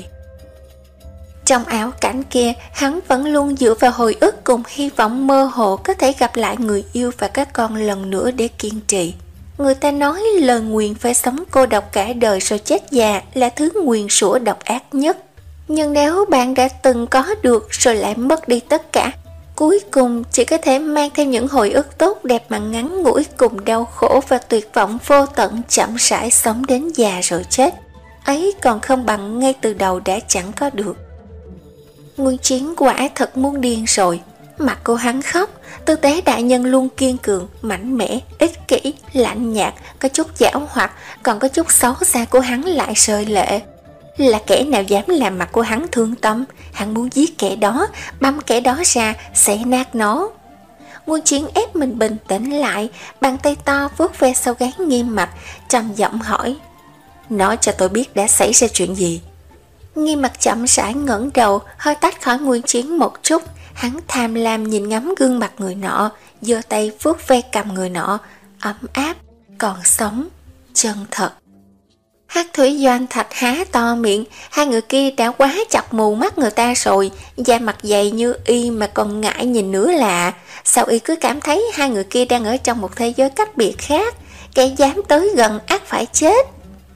Trong ảo cảnh kia, hắn vẫn luôn dựa vào hồi ức cùng hy vọng mơ hồ có thể gặp lại người yêu và các con lần nữa để kiên trì. Người ta nói lời nguyền phải sống cô độc cả đời rồi chết già là thứ nguyền rủa độc ác nhất. Nhưng nếu bạn đã từng có được rồi lại mất đi tất cả, cuối cùng chỉ có thể mang theo những hồi ức tốt đẹp mà ngắn ngủi cùng đau khổ và tuyệt vọng vô tận chậm rãi sống đến già rồi chết. Ấy còn không bằng ngay từ đầu đã chẳng có được. Nguyên Chiến quả thật muốn điên rồi. Mặt cô hắn khóc, tư tế đại nhân luôn kiên cường, mạnh mẽ, ích kỷ, lạnh nhạt, có chút giảo hoạt, còn có chút xấu xa của hắn lại rơi lệ. Là kẻ nào dám làm mặt của hắn thương tâm, hắn muốn giết kẻ đó, băm kẻ đó ra, xé nát nó. Nguyên Chiến ép mình bình tĩnh lại, bàn tay to vuốt ve sau gáy Nghiêm Mặc, trầm giọng hỏi: nói cho tôi biết đã xảy ra chuyện gì. Nghiêm Mặc chậm rãi ngẩng đầu, hơi tách khỏi Nguyên Chiến một chút. Hắn tham lam nhìn ngắm gương mặt người nọ, giơ tay vuốt ve cằm người nọ, ấm áp, còn sống, chân thật. Hắc Thủy Doanh Thạch há to miệng, hai người kia đã quá chọc mù mắt người ta rồi, da mặt dày như y mà còn ngại nhìn nữa là, sao y cứ cảm thấy hai người kia đang ở trong một thế giới cách biệt khác, kẻ dám tới gần ắt phải chết.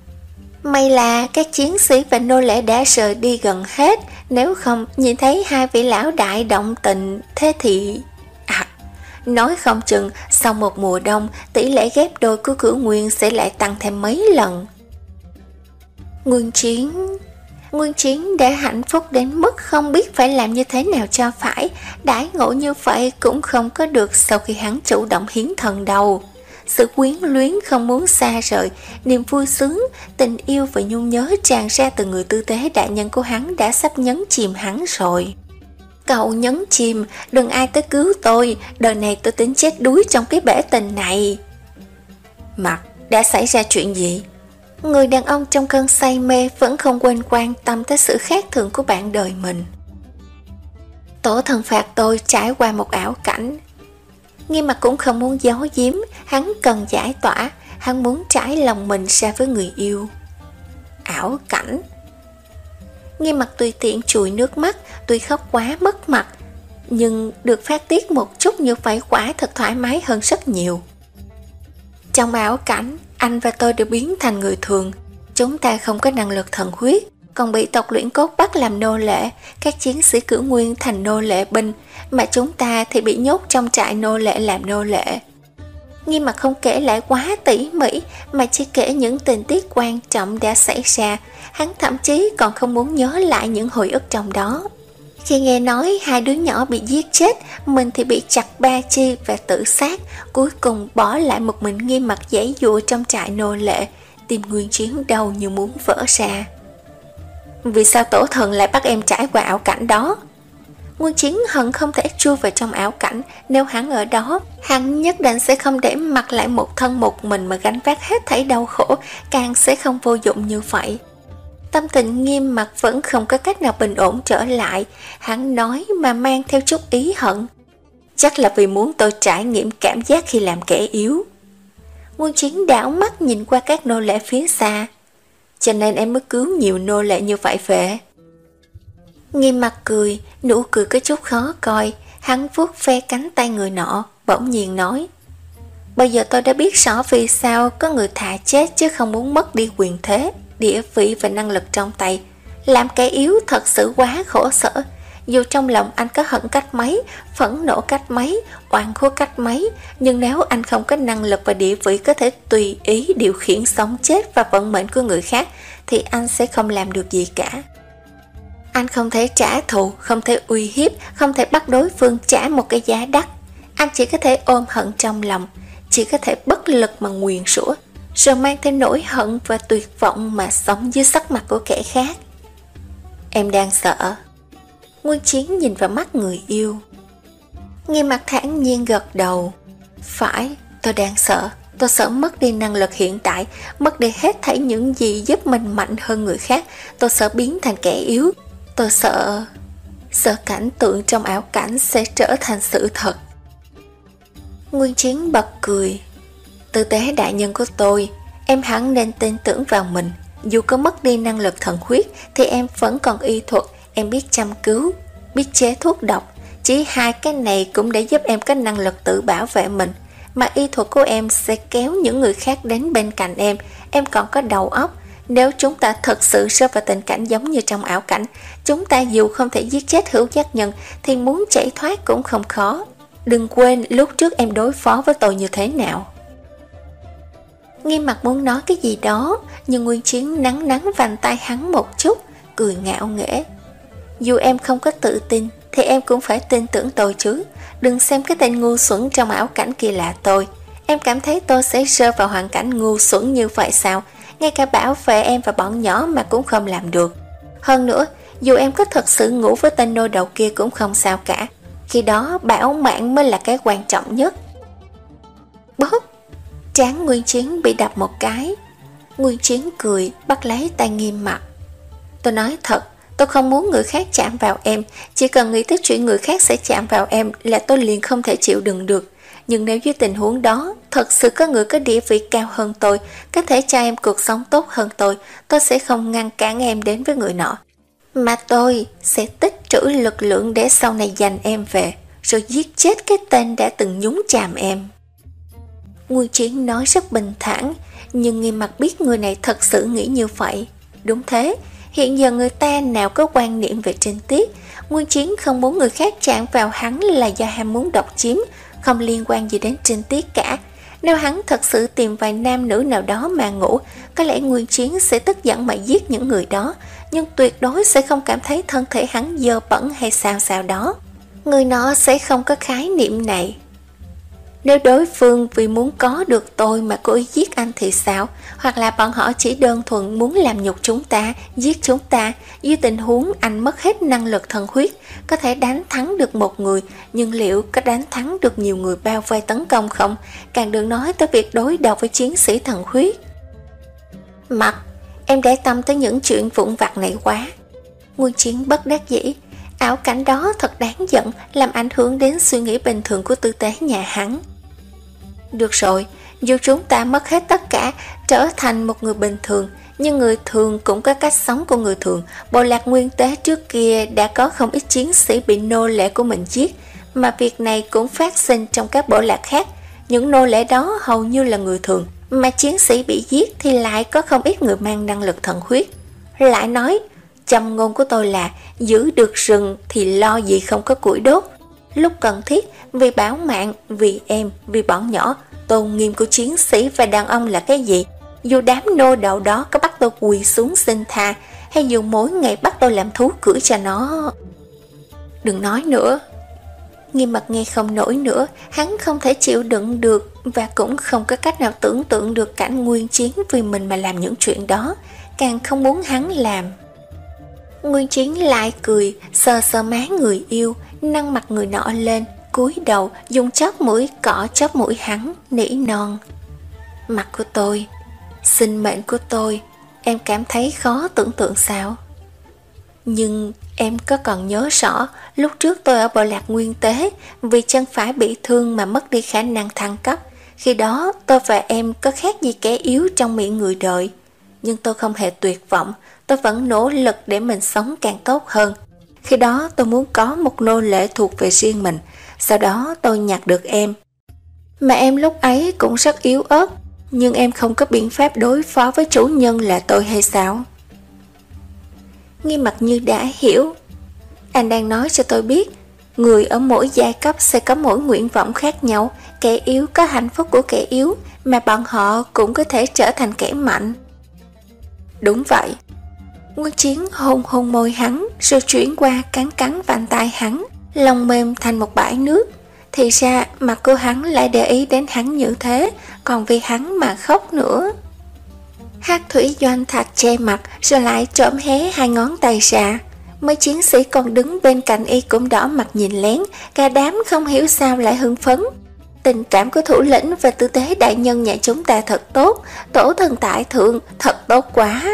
May là các chiến sĩ và nô lệ đã rời đi gần hết, nếu không nhìn thấy hai vị lão đại động tình, thế thì... À, nói không chừng sau một mùa đông tỷ lệ ghép đôi của Cửu Nguyên sẽ lại tăng thêm mấy lần. Nguyên Chiến... Nguyên Chiến đã hạnh phúc đến mức không biết phải làm như thế nào cho phải, đãi ngộ như vậy cũng không có được sau khi hắn chủ động hiến thần đầu. Sự quyến luyến không muốn xa rời, niềm vui sướng, tình yêu và nhung nhớ tràn ra từ người tư tế đại nhân của hắn đã sắp nhấn chìm hắn rồi. Cậu nhấn chìm, đừng ai tới cứu tôi, đời này tôi tính chết đuối trong cái bể tình này. Mặc, đã xảy ra chuyện gì? Người đàn ông trong cơn say mê vẫn không quên quan tâm tới sự khác thường của bạn đời mình. Tổ thần phạt tôi trải qua một ảo cảnh. Nghiêm Mặc cũng không muốn giấu giếm, hắn cần giải tỏa, hắn muốn trải lòng mình ra với người yêu. Ảo cảnh. Nghiêm Mặc tùy tiện chùi nước mắt, tuy khóc quá mất mặt, nhưng được phát tiết một chút như vậy quả thật thoải mái hơn rất nhiều. Trong ảo cảnh, anh và tôi đều biến thành người thường. Chúng ta không có năng lực thần huyết, còn bị tộc luyện cốt bắt làm nô lệ, các chiến sĩ Cửu Nguyên thành nô lệ binh, mà chúng ta thì bị nhốt trong trại nô lệ làm nô lệ. Nghiêm Mặc không kể lại quá tỉ mỉ, mà chỉ kể những tình tiết quan trọng đã xảy ra. Hắn thậm chí còn không muốn nhớ lại những hồi ức trong đó. Khi nghe nói hai đứa nhỏ bị giết chết, mình thì bị chặt ba chi và tự sát, cuối cùng bỏ lại một mình Nghiêm Mặc giãy giụa trong trại nô lệ, tim Nguyên Chiến đau như muốn vỡ ra. Vì sao tổ thần lại bắt em trải qua ảo cảnh đó? Nguyên Chiến hận không thể chui vào trong ảo cảnh, nếu hắn ở đó, hắn nhất định sẽ không để mặc lại một thân một mình mà gánh vác hết thảy đau khổ, càng sẽ không vô dụng như vậy. Tâm tình Nghiêm Mặc vẫn không có cách nào bình ổn trở lại, hắn nói mà mang theo chút ý hận. Chắc là vì muốn tôi trải nghiệm cảm giác khi làm kẻ yếu. Nguyên Chiến đảo mắt nhìn qua các nô lệ phía xa. Cho nên em mới cứu nhiều nô lệ như vậy về. Nghiêm Mặc cười, nụ cười có chút khó coi, hắn vuốt ve cánh tay người nọ, bỗng nhiên nói: bây giờ tôi đã biết rõ vì sao có người thà chết chứ không muốn mất đi quyền thế, địa vị và năng lực trong tay. Làm kẻ yếu thật sự quá khổ sở, Dù trong lòng anh có hận cách mấy, phẫn nộ cách mấy, oan khuất cách mấy, nhưng nếu anh không có năng lực và địa vị có thể tùy ý điều khiển sống chết và vận mệnh của người khác, thì anh sẽ không làm được gì cả. Anh không thể trả thù, không thể uy hiếp, không thể bắt đối phương trả một cái giá đắt. Anh chỉ có thể ôm hận trong lòng, chỉ có thể bất lực mà nguyền rủa, rồi mang theo nỗi hận và tuyệt vọng mà sống dưới sắc mặt của kẻ khác. Em đang sợ. Nguyên Chiến nhìn vào mắt người yêu. Nghiêm Mặt thản nhiên gật đầu. Phải, tôi đang sợ. Tôi sợ mất đi năng lực hiện tại, mất đi hết thảy những gì giúp mình mạnh hơn người khác. Tôi sợ biến thành kẻ yếu. Tôi sợ... Sợ cảnh tượng trong ảo cảnh sẽ trở thành sự thật. Nguyên Chiến bật cười. Tư tế đại nhân của tôi, em hẳn nên tin tưởng vào mình. Dù có mất đi năng lực thần huyết thì em vẫn còn y thuật. Em biết chăm cứu, biết chế thuốc độc. Chỉ hai cái này cũng để giúp em có năng lực tự bảo vệ mình. Mà y thuật của em sẽ kéo những người khác đến bên cạnh em. Em còn có đầu óc. Nếu chúng ta thật sự rơi vào tình cảnh giống như trong ảo cảnh, chúng ta dù không thể giết chết hữu giác nhân thì muốn chạy thoát cũng không khó. Đừng quên lúc trước em đối phó với tôi như thế nào. Nghiêm Mặt muốn nói cái gì đó, nhưng Nguyên Chiến nắng nắng vành tay hắn một chút, cười ngạo nghễ. Dù em không có tự tin thì em cũng phải tin tưởng tôi chứ. Đừng xem cái tên ngu xuẩn trong ảo cảnh kia là tôi. Em cảm thấy tôi sẽ rơi vào hoàn cảnh ngu xuẩn như vậy sao? Ngay cả bảo vệ em và bọn nhỏ mà cũng không làm được. Hơn nữa, dù em có thật sự ngủ với tên nô đầu kia cũng không sao cả. Khi đó bảo mạng mới là cái quan trọng nhất. Bóp! Trán Nguyên Chiến bị đập một cái. Nguyên Chiến cười, bắt lấy tay Nghiêm Mặt. Tôi nói thật, tôi không muốn người khác chạm vào em. Chỉ cần nghĩ tới chuyện người khác sẽ chạm vào em là tôi liền không thể chịu đựng được. Nhưng nếu dưới tình huống đó thật sự có người có địa vị cao hơn tôi, có thể cho em cuộc sống tốt hơn tôi, tôi sẽ không ngăn cản em đến với người nọ. Mà tôi sẽ tích trữ lực lượng để sau này giành em về, rồi giết chết cái tên đã từng nhúng chàm em. Nguyên Chiến nói rất bình thản, nhưng Nghiêm Mặt biết người này thật sự nghĩ như vậy. Đúng thế, hiện giờ người ta nào có quan niệm về trinh tiết. Nguyên Chiến không muốn người khác chạm vào hắn là do ham muốn độc chiếm, không liên quan gì đến trinh tiết cả. Nếu hắn thật sự tìm vài nam nữ nào đó mà ngủ, có lẽ Nguyên Chiến sẽ tức giận mà giết những người đó, nhưng tuyệt đối sẽ không cảm thấy thân thể hắn dơ bẩn hay sao sao đó. Người nó sẽ không có khái niệm này. Nếu đối phương vì muốn có được tôi mà cố ý giết anh thì sao? Hoặc là bọn họ chỉ đơn thuần muốn làm nhục chúng ta, giết chúng ta. Dưới tình huống anh mất hết năng lực thần huyết, có thể đánh thắng được một người, nhưng liệu có đánh thắng được nhiều người bao vây tấn công không? Càng đừng nói tới việc đối đầu với chiến sĩ thần huyết. Mặt, em để tâm tới những chuyện vụn vặt này quá. Nguyên Chiến bất đắc dĩ. Ảo cảnh đó thật đáng giận, làm ảnh hưởng đến suy nghĩ bình thường của tư tế nhà hắn. Được rồi, dù chúng ta mất hết tất cả, trở thành một người bình thường, nhưng người thường cũng có cách sống của người thường. Bộ lạc Nguyên Tế trước kia đã có không ít chiến sĩ bị nô lệ của mình giết, mà việc này cũng phát sinh trong các bộ lạc khác. Những nô lệ đó hầu như là người thường, mà chiến sĩ bị giết thì lại có không ít người mang năng lực thần huyết. Lại nói, châm ngôn của tôi là giữ được rừng thì lo gì không có củi đốt. Lúc cần thiết, vì bảo mạng, vì em, vì bọn nhỏ, tôn nghiêm của chiến sĩ và đàn ông là cái gì? Dù đám nô đậu đó có bắt tôi quỳ xuống xin tha, hay dù mỗi ngày bắt tôi làm thú cưỡi cho nó. Đừng nói nữa. Nghiêm Mặt nghe không nổi nữa, hắn không thể chịu đựng được và cũng không có cách nào tưởng tượng được cảnh Nguyên Chiến vì mình mà làm những chuyện đó, càng không muốn hắn làm. Nguyên Chiến lại cười, sờ sờ má người yêu, nâng mặt người nọ lên, cúi đầu dùng chóp mũi cọ chóp mũi hắn, nỉ non. Mặt của tôi, sinh mệnh của tôi, em cảm thấy khó tưởng tượng sao? Nhưng em có còn nhớ rõ, lúc trước tôi ở bộ lạc Nguyên Tế, vì chân phải bị thương mà mất đi khả năng thăng cấp. Khi đó tôi và em có khác gì kẻ yếu trong miệng người đời. Nhưng tôi không hề tuyệt vọng, tôi vẫn nỗ lực để mình sống càng tốt hơn. Khi đó tôi muốn có một nô lệ thuộc về riêng mình, sau đó tôi nhặt được em. Mà em lúc ấy cũng rất yếu ớt, nhưng em không có biện pháp đối phó với chủ nhân là tôi hay sao? Nghiêm Mặt như đã hiểu. Anh đang nói cho tôi biết, người ở mỗi giai cấp sẽ có mỗi nguyện vọng khác nhau, kẻ yếu có hạnh phúc của kẻ yếu, mà bọn họ cũng có thể trở thành kẻ mạnh. Đúng vậy. Nguyên Chiến hôn hôn môi hắn, rồi chuyển qua cắn cắn vành tai hắn, lòng mềm thành một bãi nước. Thì ra mặt cô hắn lại để ý đến hắn như thế, còn vì hắn mà khóc nữa. Hắc Thủy Doanh Thạch che mặt, rồi lại trộm hé hai ngón tay ra. Mấy chiến sĩ còn đứng bên cạnh y cũng đỏ mặt nhìn lén, cả đám không hiểu sao lại hưng phấn. Tình cảm của thủ lĩnh và tư tế đại nhân nhà chúng ta thật tốt, tổ thần tại thượng, thật tốt quá.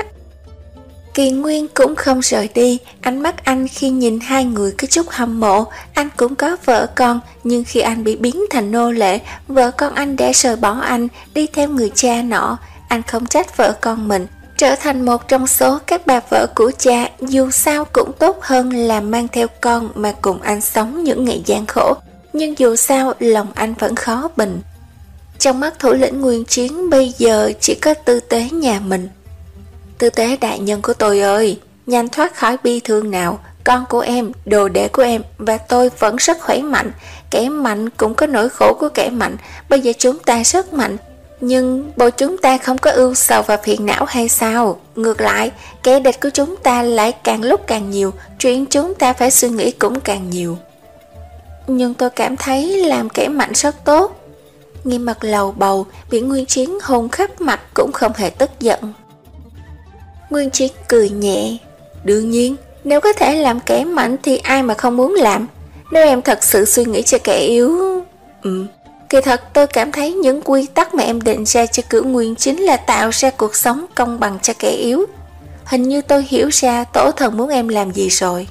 Kỳ Nguyên cũng không rời đi, ánh mắt anh khi nhìn hai người có chút hâm mộ. Anh cũng có vợ con, nhưng khi anh bị biến thành nô lệ, vợ con anh đã rời bỏ anh, đi theo người cha nọ. Anh không trách vợ con mình, trở thành một trong số các bà vợ của cha, dù sao cũng tốt hơn là mang theo con mà cùng anh sống những ngày gian khổ. Nhưng dù sao lòng anh vẫn khó bình. Trong mắt thủ lĩnh Nguyên Chiến bây giờ chỉ có tư tế nhà mình. Tư tế đại nhân của tôi ơi, nhanh thoát khỏi bi thương nào. Con của em, đồ đệ của em và tôi vẫn rất khỏe mạnh. Kẻ mạnh cũng có nỗi khổ của kẻ mạnh. Bây giờ chúng ta rất mạnh, nhưng bộ chúng ta không có ưu sầu và phiền não hay sao? Ngược lại, kẻ địch của chúng ta lại càng lúc càng nhiều, chuyện chúng ta phải suy nghĩ cũng càng nhiều. Nhưng tôi cảm thấy làm kẻ mạnh rất tốt. Nghiêm mặt lầu bầu, bị Nguyên Chiến hôn khắp mặt cũng không hề tức giận. Nguyên Chiến cười nhẹ. Đương nhiên, nếu có thể làm kẻ mạnh thì ai mà không muốn làm. Nếu em thật sự suy nghĩ cho kẻ yếu... Ừ, kỳ thật tôi cảm thấy những quy tắc mà em định ra cho Cửu Nguyên chính là tạo ra cuộc sống công bằng cho kẻ yếu. Hình như tôi hiểu ra tổ thần muốn em làm gì rồi.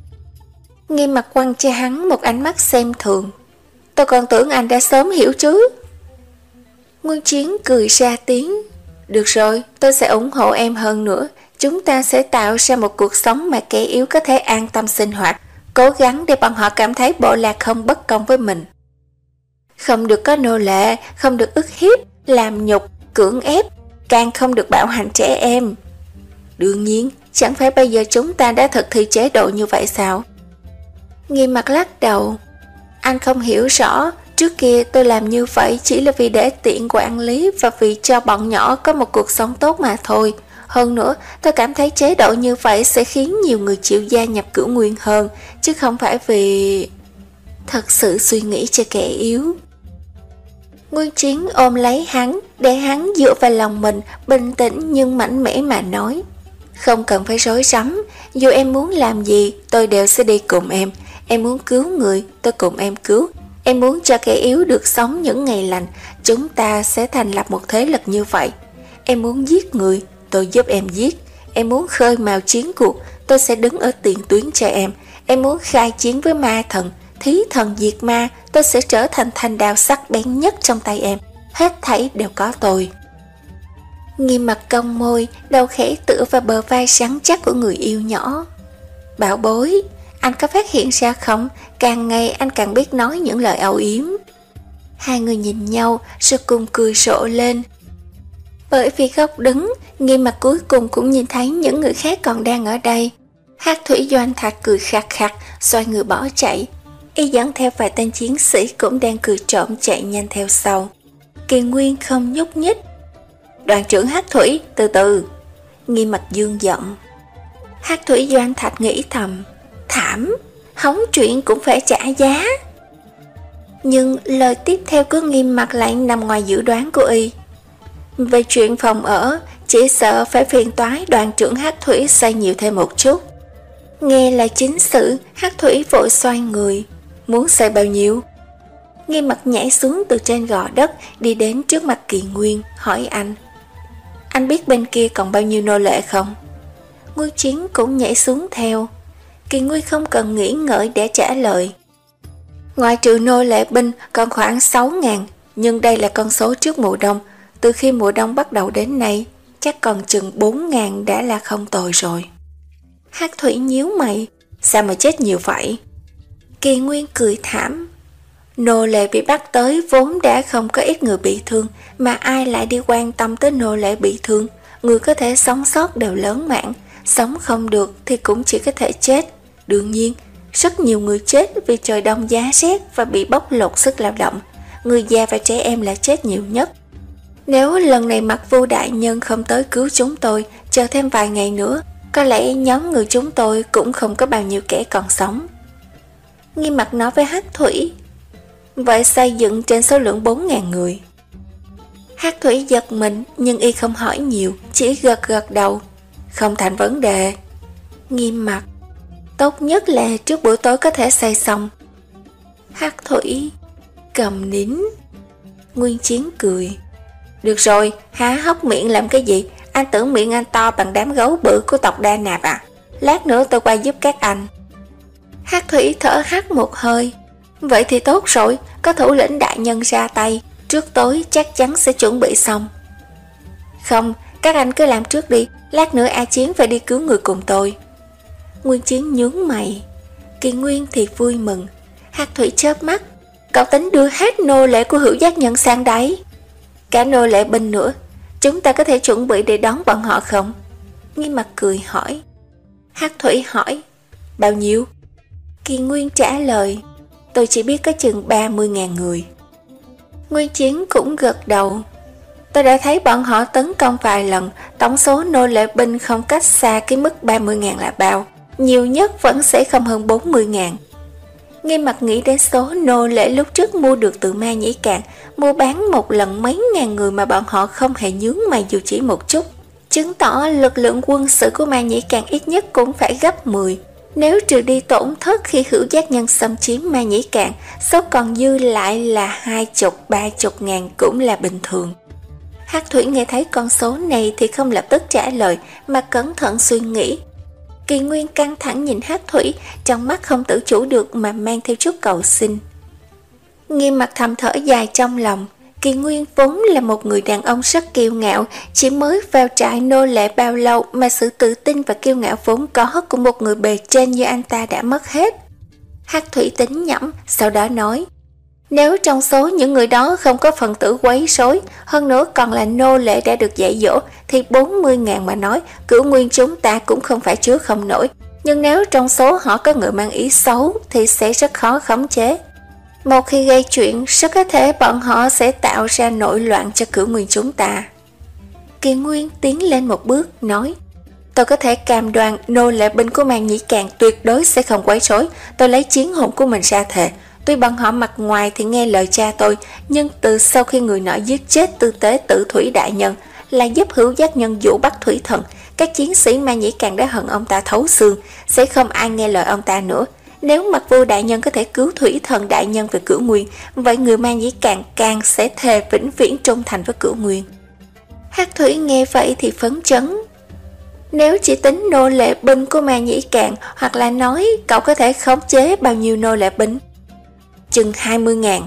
Nghiêm mặt quăng cho hắn một ánh mắt xem thường. Tôi còn tưởng anh đã sớm hiểu chứ. Nguyên Chiến cười ra tiếng. Được rồi, tôi sẽ ủng hộ em hơn nữa. Chúng ta sẽ tạo ra một cuộc sống mà kẻ yếu có thể an tâm sinh hoạt, cố gắng để bọn họ cảm thấy bộ lạc không bất công với mình. Không được có nô lệ, không được ức hiếp, làm nhục, cưỡng ép, càng không được bạo hành trẻ em. Đương nhiên, chẳng phải bây giờ chúng ta đã thực thi chế độ như vậy sao? Nghiêm mặt lắc đầu. Anh không hiểu rõ, trước kia tôi làm như vậy chỉ là vì để tiện quản lý và vì cho bọn nhỏ có một cuộc sống tốt mà thôi. Hơn nữa, tôi cảm thấy chế độ như vậy sẽ khiến nhiều người chịu gia nhập Cửu Nguyên hơn, chứ không phải vì... Thật sự suy nghĩ cho kẻ yếu. Nguyên Chiến ôm lấy hắn, để hắn dựa vào lòng mình, bình tĩnh nhưng mạnh mẽ mà nói. Không cần phải rối rắm, dù em muốn làm gì, tôi đều sẽ đi cùng em. Em muốn cứu người, tôi cùng em cứu. Em muốn cho kẻ yếu được sống những ngày lành, chúng ta sẽ thành lập một thế lực như vậy. Em muốn giết người, tôi giúp em giết. Em muốn khơi mào chiến cuộc, tôi sẽ đứng ở tiền tuyến cho em. Em muốn khai chiến với ma thần, thí thần diệt ma, tôi sẽ trở thành thanh đao sắc bén nhất trong tay em. Hết thảy đều có tôi. Nghiêm mặt cong môi, đầu khẽ tựa vào bờ vai rắn chắc của người yêu nhỏ. Bảo bối, anh có phát hiện ra không, càng ngày anh càng biết nói những lời âu yếm. Hai người nhìn nhau rồi cùng cười rộ lên. Bởi vì góc đứng, Nghiêm mặt cuối cùng cũng nhìn thấy những người khác còn đang ở đây. Hắc Thủy Doanh Thạch cười khạc khạc, xoay người bỏ chạy. Y dẫn theo vài tên chiến sĩ cũng đang cười trộm chạy nhanh theo sau. Kỳ Nguyên không nhúc nhích. Đoàn trưởng Hắc Thủy, từ từ. Nghiêm mặt dương giọng. Hắc Thủy Doanh Thạch nghĩ thầm, thảm, hóng chuyện cũng phải trả giá. Nhưng lời tiếp theo của Nghiêm mặt lại nằm ngoài dự đoán của y. Về chuyện phòng ở, chỉ sợ phải phiền toái đoàn trưởng Hắc Thủy xây nhiều thêm một chút. Nghe là chính sự, Hắc Thủy vội xoay người. Muốn xây bao nhiêu? Nghiêm mặt nhảy xuống từ trên gò đất, đi đến trước mặt Kỳ Nguyên, hỏi anh. Anh biết bên kia còn bao nhiêu nô lệ không? Nguyên Chiến cũng nhảy xuống theo. Kỳ Nguyên không cần nghĩ ngợi để trả lời. Ngoài trừ nô lệ binh còn khoảng sáu ngàn, nhưng đây là con số trước mùa đông. Từ khi mùa đông bắt đầu đến nay, chắc còn chừng bốn ngàn đã là không tồi rồi. Hắc Thủy nhíu mày, sao mà chết nhiều vậy? Kỳ Nguyên cười thảm. Nô lệ bị bắt tới vốn đã không có ít người bị thương, mà ai lại đi quan tâm tới nô lệ bị thương? Người có thể sống sót đều lớn mạng, sống không được thì cũng chỉ có thể chết. Đương nhiên, Rất nhiều người chết vì trời đông giá rét và bị bóc lột sức lao động. Người già và trẻ em là chết nhiều nhất. Nếu lần này Mặc Vu đại nhân không tới cứu chúng tôi, chờ thêm vài ngày nữa, có lẽ nhóm người chúng tôi cũng không có bao nhiêu kẻ còn sống. Nghiêm Mặt nói với Hắc Thủy, vậy xây dựng trên số lượng bốn nghìn người. Hắc Thủy giật mình nhưng y không hỏi nhiều, chỉ gật gật đầu. Không thành vấn đề. Nghiêm Mặt, tốt nhất là trước buổi tối có thể xây xong. Hắc Thủy cầm nín. Nguyên Chiến cười. Được rồi, há hốc miệng làm cái gì? Anh tưởng miệng anh to bằng đám gấu bự của tộc Đa Nạp à? Lát nữa tôi qua giúp các anh. Hắc Thủy thở hắt một hơi. Vậy thì tốt rồi, có thủ lĩnh đại nhân ra tay, trước tối chắc chắn sẽ chuẩn bị xong. Không, các anh cứ làm trước đi, lát nữa A Chiến phải đi cứu người cùng tôi. Nguyên Chiến nhướng mày. Kỳ Nguyên thì vui mừng. Hắc Thủy chớp mắt. Cậu tính đưa hết nô lệ của Hữu Giác Nhân sang đấy? Cả nô lệ binh nữa. Chúng ta có thể chuẩn bị để đón bọn họ không? Nghiêm Mặt cười hỏi. Hắc Thủy hỏi, bao nhiêu? Kỳ Nguyên trả lời, tôi chỉ biết có chừng ba mươi nghìn người. Nguyên Chiến cũng gật đầu. Tôi đã thấy bọn họ tấn công vài lần, tổng số nô lệ binh không cách xa cái mức ba mươi nghìn là bao. Nhiều nhất vẫn sẽ không hơn bốn mươi nghìn. Nghiêm Mặt nghĩ đến số nô lệ lúc trước mua được từ Ma Nhĩ Càn, mua bán một lần mấy ngàn người mà bọn họ không hề nhướng mày dù chỉ một chút, chứng tỏ lực lượng quân sự của Ma Nhĩ Càn ít nhất cũng phải gấp mười. Nếu trừ đi tổn thất khi Hữu Giác Nhân xâm chiếm Ma Nhĩ Càn, số còn dư lại là hai chục ba chục ngàn cũng là bình thường. Hắc Thủy nghe thấy con số này thì không lập tức trả lời mà cẩn thận suy nghĩ. Kỳ Nguyên căng thẳng nhìn Hắc Thủy, trong mắt không tự chủ được mà mang theo chút cầu xin. Nghiêm Mặt thầm thở dài trong lòng. Kỳ Nguyên vốn là một người đàn ông rất kiêu ngạo, chỉ mới vào trại nô lệ bao lâu mà sự tự tin và kiêu ngạo vốn có của một người bề trên như anh ta đã mất hết. Hắc Thủy tính nhẩm, sau đó nói, nếu trong số những người đó không có phần tử quấy rối, hơn nữa còn là nô lệ đã được dạy dỗ, thì bốn mươi ngàn mà nói, Cửu Nguyên chúng ta cũng không phải chứa không nổi. Nhưng nếu trong số họ có người mang ý xấu thì sẽ rất khó khống chế. Một khi gây chuyện, rất có thể bọn họ sẽ tạo ra nổi loạn cho Cửu Nguyên chúng ta. Kỳ Nguyên tiến lên một bước, nói, tôi có thể cam đoan nô lệ binh của Ma Nhĩ Càn tuyệt đối sẽ không quấy rối. Tôi lấy chiến hồn của mình ra thề. Tuy bọn họ mặt ngoài thì nghe lời cha tôi, nhưng từ sau khi người nọ giết chết tư tế Tử Thủy đại nhân, là giúp Hữu Giác Nhân dụ bắt thủy thần, các chiến sĩ Ma Nhĩ Càn đã hận ông ta thấu xương, sẽ không ai nghe lời ông ta nữa. Nếu Mặc Vu đại nhân có thể cứu thủy thần đại nhân về Cửu Nguyên, vậy người Ma Nhĩ Càn càng sẽ thề vĩnh viễn trung thành với Cửu Nguyên. Hắc Thủy nghe vậy thì phấn chấn. Nếu chỉ tính nô lệ binh của Ma Nhĩ Càn, hoặc là nói cậu có thể khống chế bao nhiêu nô lệ binh? Chừng hai mươi ngàn.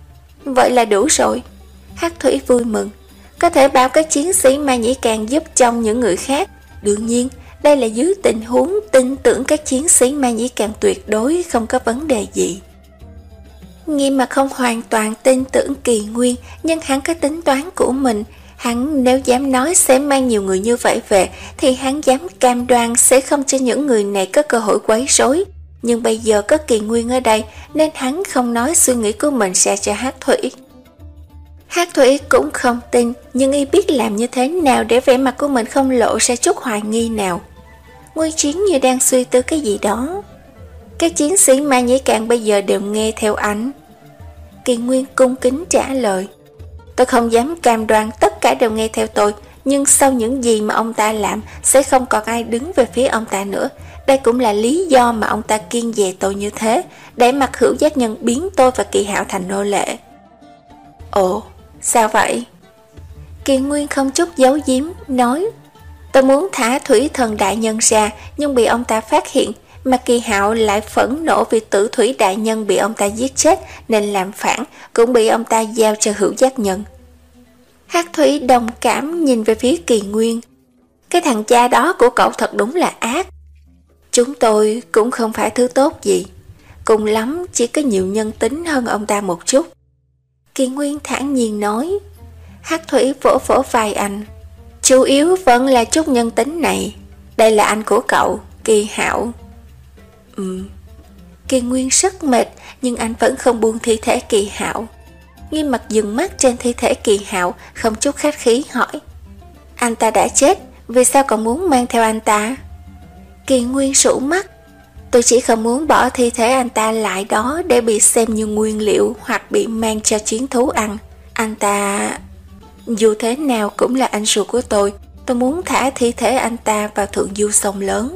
Vậy là đủ rồi. Hắc Thủy vui mừng. Có thể bảo các chiến sĩ Ma Nhĩ Càn giúp trong những người khác. Đương nhiên, đây là dưới tình huống tin tưởng các chiến sĩ Ma Nhĩ Càn tuyệt đối không có vấn đề gì. Nghiêm Mặt không hoàn toàn tin tưởng Kỳ Nguyên, nhưng hắn có tính toán của mình. Hắn nếu dám nói sẽ mang nhiều người như vậy về, thì hắn dám cam đoan sẽ không cho những người này có cơ hội quấy rối. Nhưng bây giờ có Kỳ Nguyên ở đây, nên hắn không nói suy nghĩ của mình ra cho Hắc Thủy. Hắc Thủy cũng không tin, nhưng y biết làm như thế nào để vẻ mặt của mình không lộ ra chút hoài nghi nào. Nguyên Chiến như đang suy tư cái gì đó. Các chiến sĩ Ma Nhĩ Càn bây giờ đều nghe theo anh. Kỳ Nguyên cung kính trả lời, tôi không dám cam đoan tất cả đều nghe theo tôi, nhưng sau những gì mà ông ta làm sẽ không còn ai đứng về phía ông ta nữa. Đây cũng là lý do mà ông ta kiêng dè tôi như thế, để mặc Hữu Giác Nhân biến tôi và Kỳ Hạo thành nô lệ. Ồ, sao vậy? Kỳ Nguyên không chút giấu giếm, nói, tôi muốn thả thủy thần đại nhân ra, nhưng bị ông ta phát hiện, mà Kỳ Hạo lại phẫn nộ vì Tử Thủy đại nhân bị ông ta giết chết, nên làm phản, cũng bị ông ta giao cho Hữu Giác Nhân. Hắc Thủy đồng cảm nhìn về phía Kỳ Nguyên. Cái thằng cha đó của cậu thật đúng là ác. Chúng tôi cũng không phải thứ tốt gì, cùng lắm chỉ có nhiều nhân tính hơn ông ta một chút. Kỳ Nguyên thản nhiên nói. Hắc Thủy vỗ vỗ vai anh, chủ yếu vẫn là chút nhân tính này. Đây là anh của cậu, Kỳ Hạo. Ừm. Kỳ Nguyên rất mệt, nhưng anh vẫn không buông thi thể Kỳ Hạo. Nghiêm Mặc dừng mắt trên thi thể Kỳ Hạo, không chút khách khí hỏi: Anh ta đã chết, vì sao còn muốn mang theo anh ta? Kỳ Nguyên rũ mắt: Tôi chỉ không muốn bỏ thi thể anh ta lại đó để bị xem như nguyên liệu hoặc bị mang cho chiến thú ăn. Anh ta... Dù thế nào cũng là anh ruột của tôi, tôi muốn thả thi thể anh ta vào thượng du sông lớn.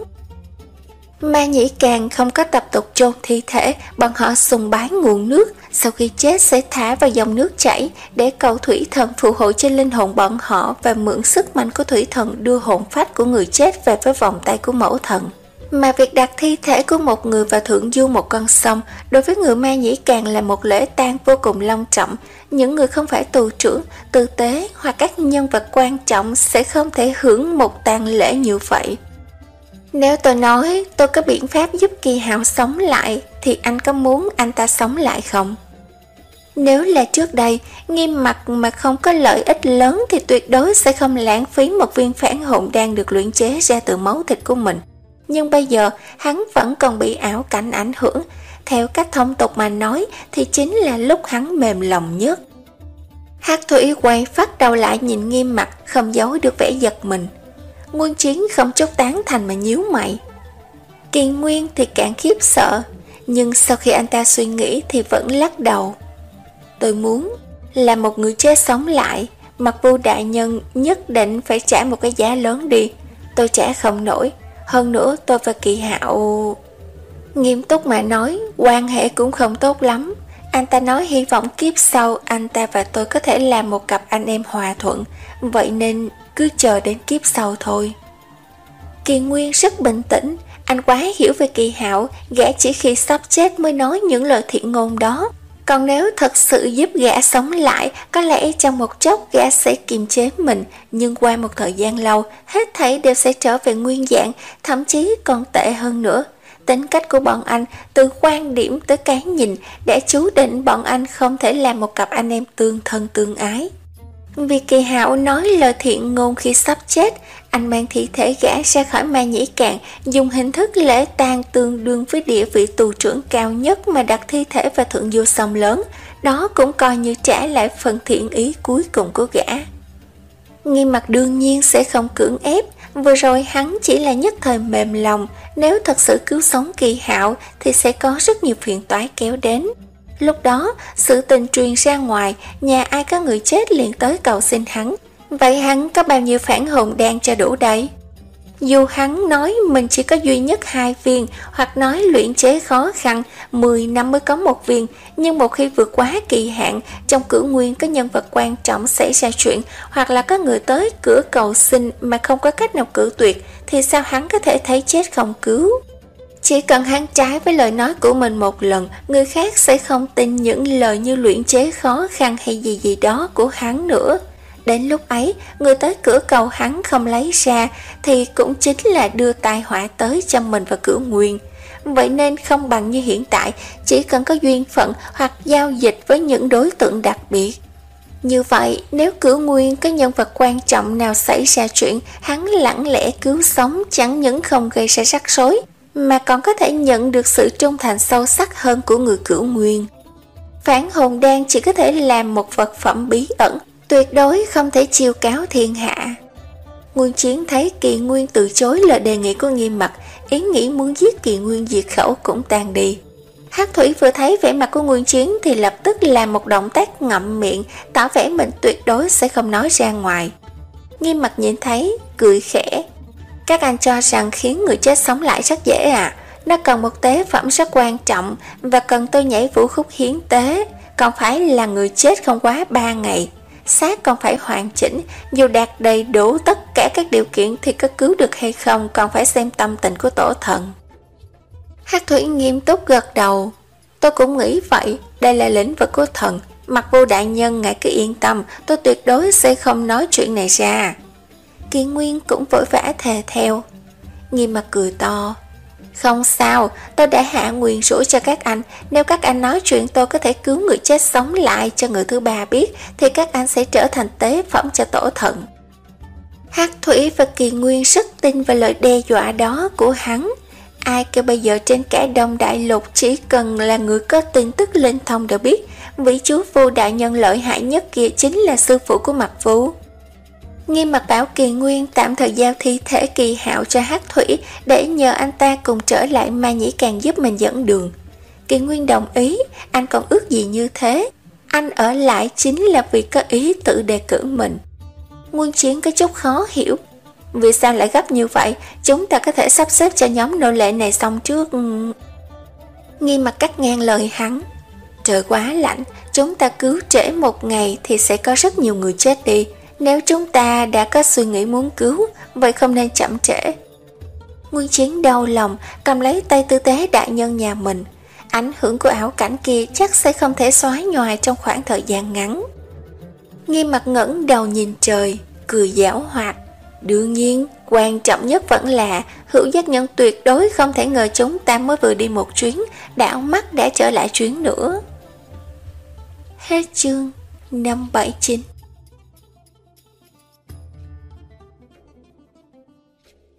Ma Nhĩ Càng không có tập tục chôn thi thể, bọn họ sùng bái nguồn nước, sau khi chết sẽ thả vào dòng nước chảy để cầu thủy thần phù hộ cho linh hồn bọn họ và mượn sức mạnh của thủy thần đưa hồn phách của người chết về với vòng tay của mẫu thần. Mà việc đặt thi thể của một người vào thượng du một con sông đối với người Ma Nhĩ Càng là một lễ tang vô cùng long trọng. Những người không phải tù trưởng, tư tế hoặc các nhân vật quan trọng sẽ không thể hưởng một tang lễ như vậy. Nếu tôi nói tôi có biện pháp giúp Kỳ Hạo sống lại, thì anh có muốn anh ta sống lại không? Nếu là trước đây, Nghiêm Mặc mà không có lợi ích lớn thì tuyệt đối sẽ không lãng phí một viên phản hồn đang được luyện chế ra từ máu thịt của mình. Nhưng bây giờ, hắn vẫn còn bị ảo cảnh ảnh hưởng. Theo cách thông tục mà nói thì chính là lúc hắn mềm lòng nhất. Hắc Thủy quay phát đầu lại nhìn Nghiêm Mặc, không giấu được vẻ giật mình. Nguyên Chiến không chút tán thành mà nhíu mày. Kỳ Nguyên thì càng khiếp sợ, nhưng sau khi anh ta suy nghĩ thì vẫn lắc đầu. Tôi muốn là một người chết sống lại, Mặc Vu đại nhân nhất định phải trả một cái giá lớn đi. Tôi trả không nổi. Hơn nữa tôi và Kỳ Hạo... Nghiêm túc mà nói, quan hệ cũng không tốt lắm. Anh ta nói hy vọng kiếp sau anh ta và tôi có thể làm một cặp anh em hòa thuận. Vậy nên cứ chờ đến kiếp sau thôi. Kỳ Nguyên rất bình tĩnh. Anh quá hiểu về Kỳ Hạo, gã chỉ khi sắp chết mới nói những lời thiện ngôn đó. Còn nếu thật sự giúp gã sống lại, có lẽ trong một chốc gã sẽ kiềm chế mình, nhưng qua một thời gian lâu, hết thảy đều sẽ trở về nguyên dạng, thậm chí còn tệ hơn nữa. Tính cách của bọn anh, từ quan điểm tới cái nhìn, đã chú định bọn anh không thể làm một cặp anh em tương thân tương ái. Vì Kỳ Hạo nói lời thiện ngôn khi sắp chết, anh mang thi thể gã ra khỏi Ma Nhĩ Cạn, dùng hình thức lễ tang tương đương với địa vị tù trưởng cao nhất mà đặt thi thể vào thượng du sông lớn. Đó cũng coi như trả lại phần thiện ý cuối cùng của gã. Nghiêm Mặc đương nhiên sẽ không cưỡng ép. Vừa rồi hắn chỉ là nhất thời mềm lòng. Nếu thật sự cứu sống Kỳ Hạo thì sẽ có rất nhiều phiền toái kéo đến. Lúc đó, sự tình truyền ra ngoài, nhà ai có người chết liền tới cầu xin hắn. Vậy hắn có bao nhiêu phản hồn đan cho đủ đây? Dù hắn nói mình chỉ có duy nhất hai viên, hoặc nói luyện chế khó khăn, mười năm mới có một viên, nhưng một khi vượt quá kỳ hạn, trong cửu nguyên có nhân vật quan trọng xảy ra chuyện, hoặc là có người tới cửa cầu xin mà không có cách nào cử tuyệt, thì sao hắn có thể thấy chết không cứu? Chỉ cần hắn trái với lời nói của mình một lần, người khác sẽ không tin những lời như luyện chế khó khăn hay gì gì đó của hắn nữa. Đến lúc ấy, người tới cửa cầu hắn không lấy ra thì cũng chính là đưa tai họa tới cho mình và cửu nguyên. Vậy nên không bằng như hiện tại, chỉ cần có duyên phận hoặc giao dịch với những đối tượng đặc biệt. Như vậy, nếu cửu nguyên có nhân vật quan trọng nào xảy ra chuyện, hắn lặng lẽ cứu sống chẳng những không gây ra rắc rối, mà còn có thể nhận được sự trung thành sâu sắc hơn của người cửu nguyên. Phản hồn đan chỉ có thể làm một vật phẩm bí ẩn, tuyệt đối không thể chiêu cáo thiên hạ. Nguyên Chiến thấy Kỳ Nguyên từ chối lời đề nghị của Nghiêm Mặc, ý nghĩ muốn giết Kỳ Nguyên diệt khẩu cũng tan đi. Hắc Thủy vừa thấy vẻ mặt của Nguyên Chiến thì lập tức làm một động tác ngậm miệng, tỏ vẻ mình tuyệt đối sẽ không nói ra ngoài. Nghiêm Mặc nhìn thấy, cười khẽ. Các anh cho rằng khiến người chết sống lại rất dễ à? Nó cần một tế phẩm rất quan trọng và cần tôi nhảy vũ khúc hiến tế, còn phải là người chết không quá ba ngày. Xác còn phải hoàn chỉnh, dù đạt đầy đủ tất cả các điều kiện thì có cứu được hay không còn phải xem tâm tình của tổ thần. Hắc Thủy nghiêm túc gật đầu. Tôi cũng nghĩ vậy, đây là lĩnh vực của thần. Mặc Vô đại nhân ngài cứ yên tâm, tôi tuyệt đối sẽ không nói chuyện này ra. Kỳ Nguyên cũng vội vã thề theo. Nghiêm Mặc cười to. Không sao, tôi đã hạ nguyền rủa cho các anh. Nếu các anh nói chuyện tôi có thể cứu người chết sống lại cho người thứ ba biết, thì các anh sẽ trở thành tế phẩm cho tổ thần. Hắc Thủy và Kỳ Nguyên rất tin vào lời đe dọa đó của hắn. Ai kêu bây giờ trên cả Đông Đại Lục chỉ cần là người có tin tức linh thông đều biết, vị chú Vu đại nhân lợi hại nhất kia chính là sư phụ của Mặc Vũ. Nghiêm Mặt bảo Kỳ Nguyên tạm thời giao thi thể Kỳ Hạo cho Hắc Thủy để nhờ anh ta cùng trở lại Ma Nhĩ Càng giúp mình dẫn đường. Kỳ Nguyên đồng ý, anh còn ước gì như thế. Anh ở lại chính là vì có ý tự đề cử mình. Nguyên Chiến có chút khó hiểu. Vì sao lại gấp như vậy? Chúng ta có thể sắp xếp cho nhóm nô lệ này xong trước. Nghiêm Mặt cắt ngang lời hắn. Trời quá lạnh, chúng ta cứu trễ một ngày thì sẽ có rất nhiều người chết đi. Nếu chúng ta đã có suy nghĩ muốn cứu, vậy không nên chậm trễ. Nguyên Chiến đau lòng, cầm lấy tay tư tế đại nhân nhà mình. Ảnh hưởng của ảo cảnh kia chắc sẽ không thể xóa nhòa trong khoảng thời gian ngắn. Nghiêm Mặt ngẩng đầu nhìn trời, cười giảo hoạt. Đương nhiên, quan trọng nhất vẫn là Hữu Giác Nhân tuyệt đối không thể ngờ chúng ta mới vừa đi một chuyến, đảo mắt đã trở lại chuyến nữa. Hết chương năm bảy chín.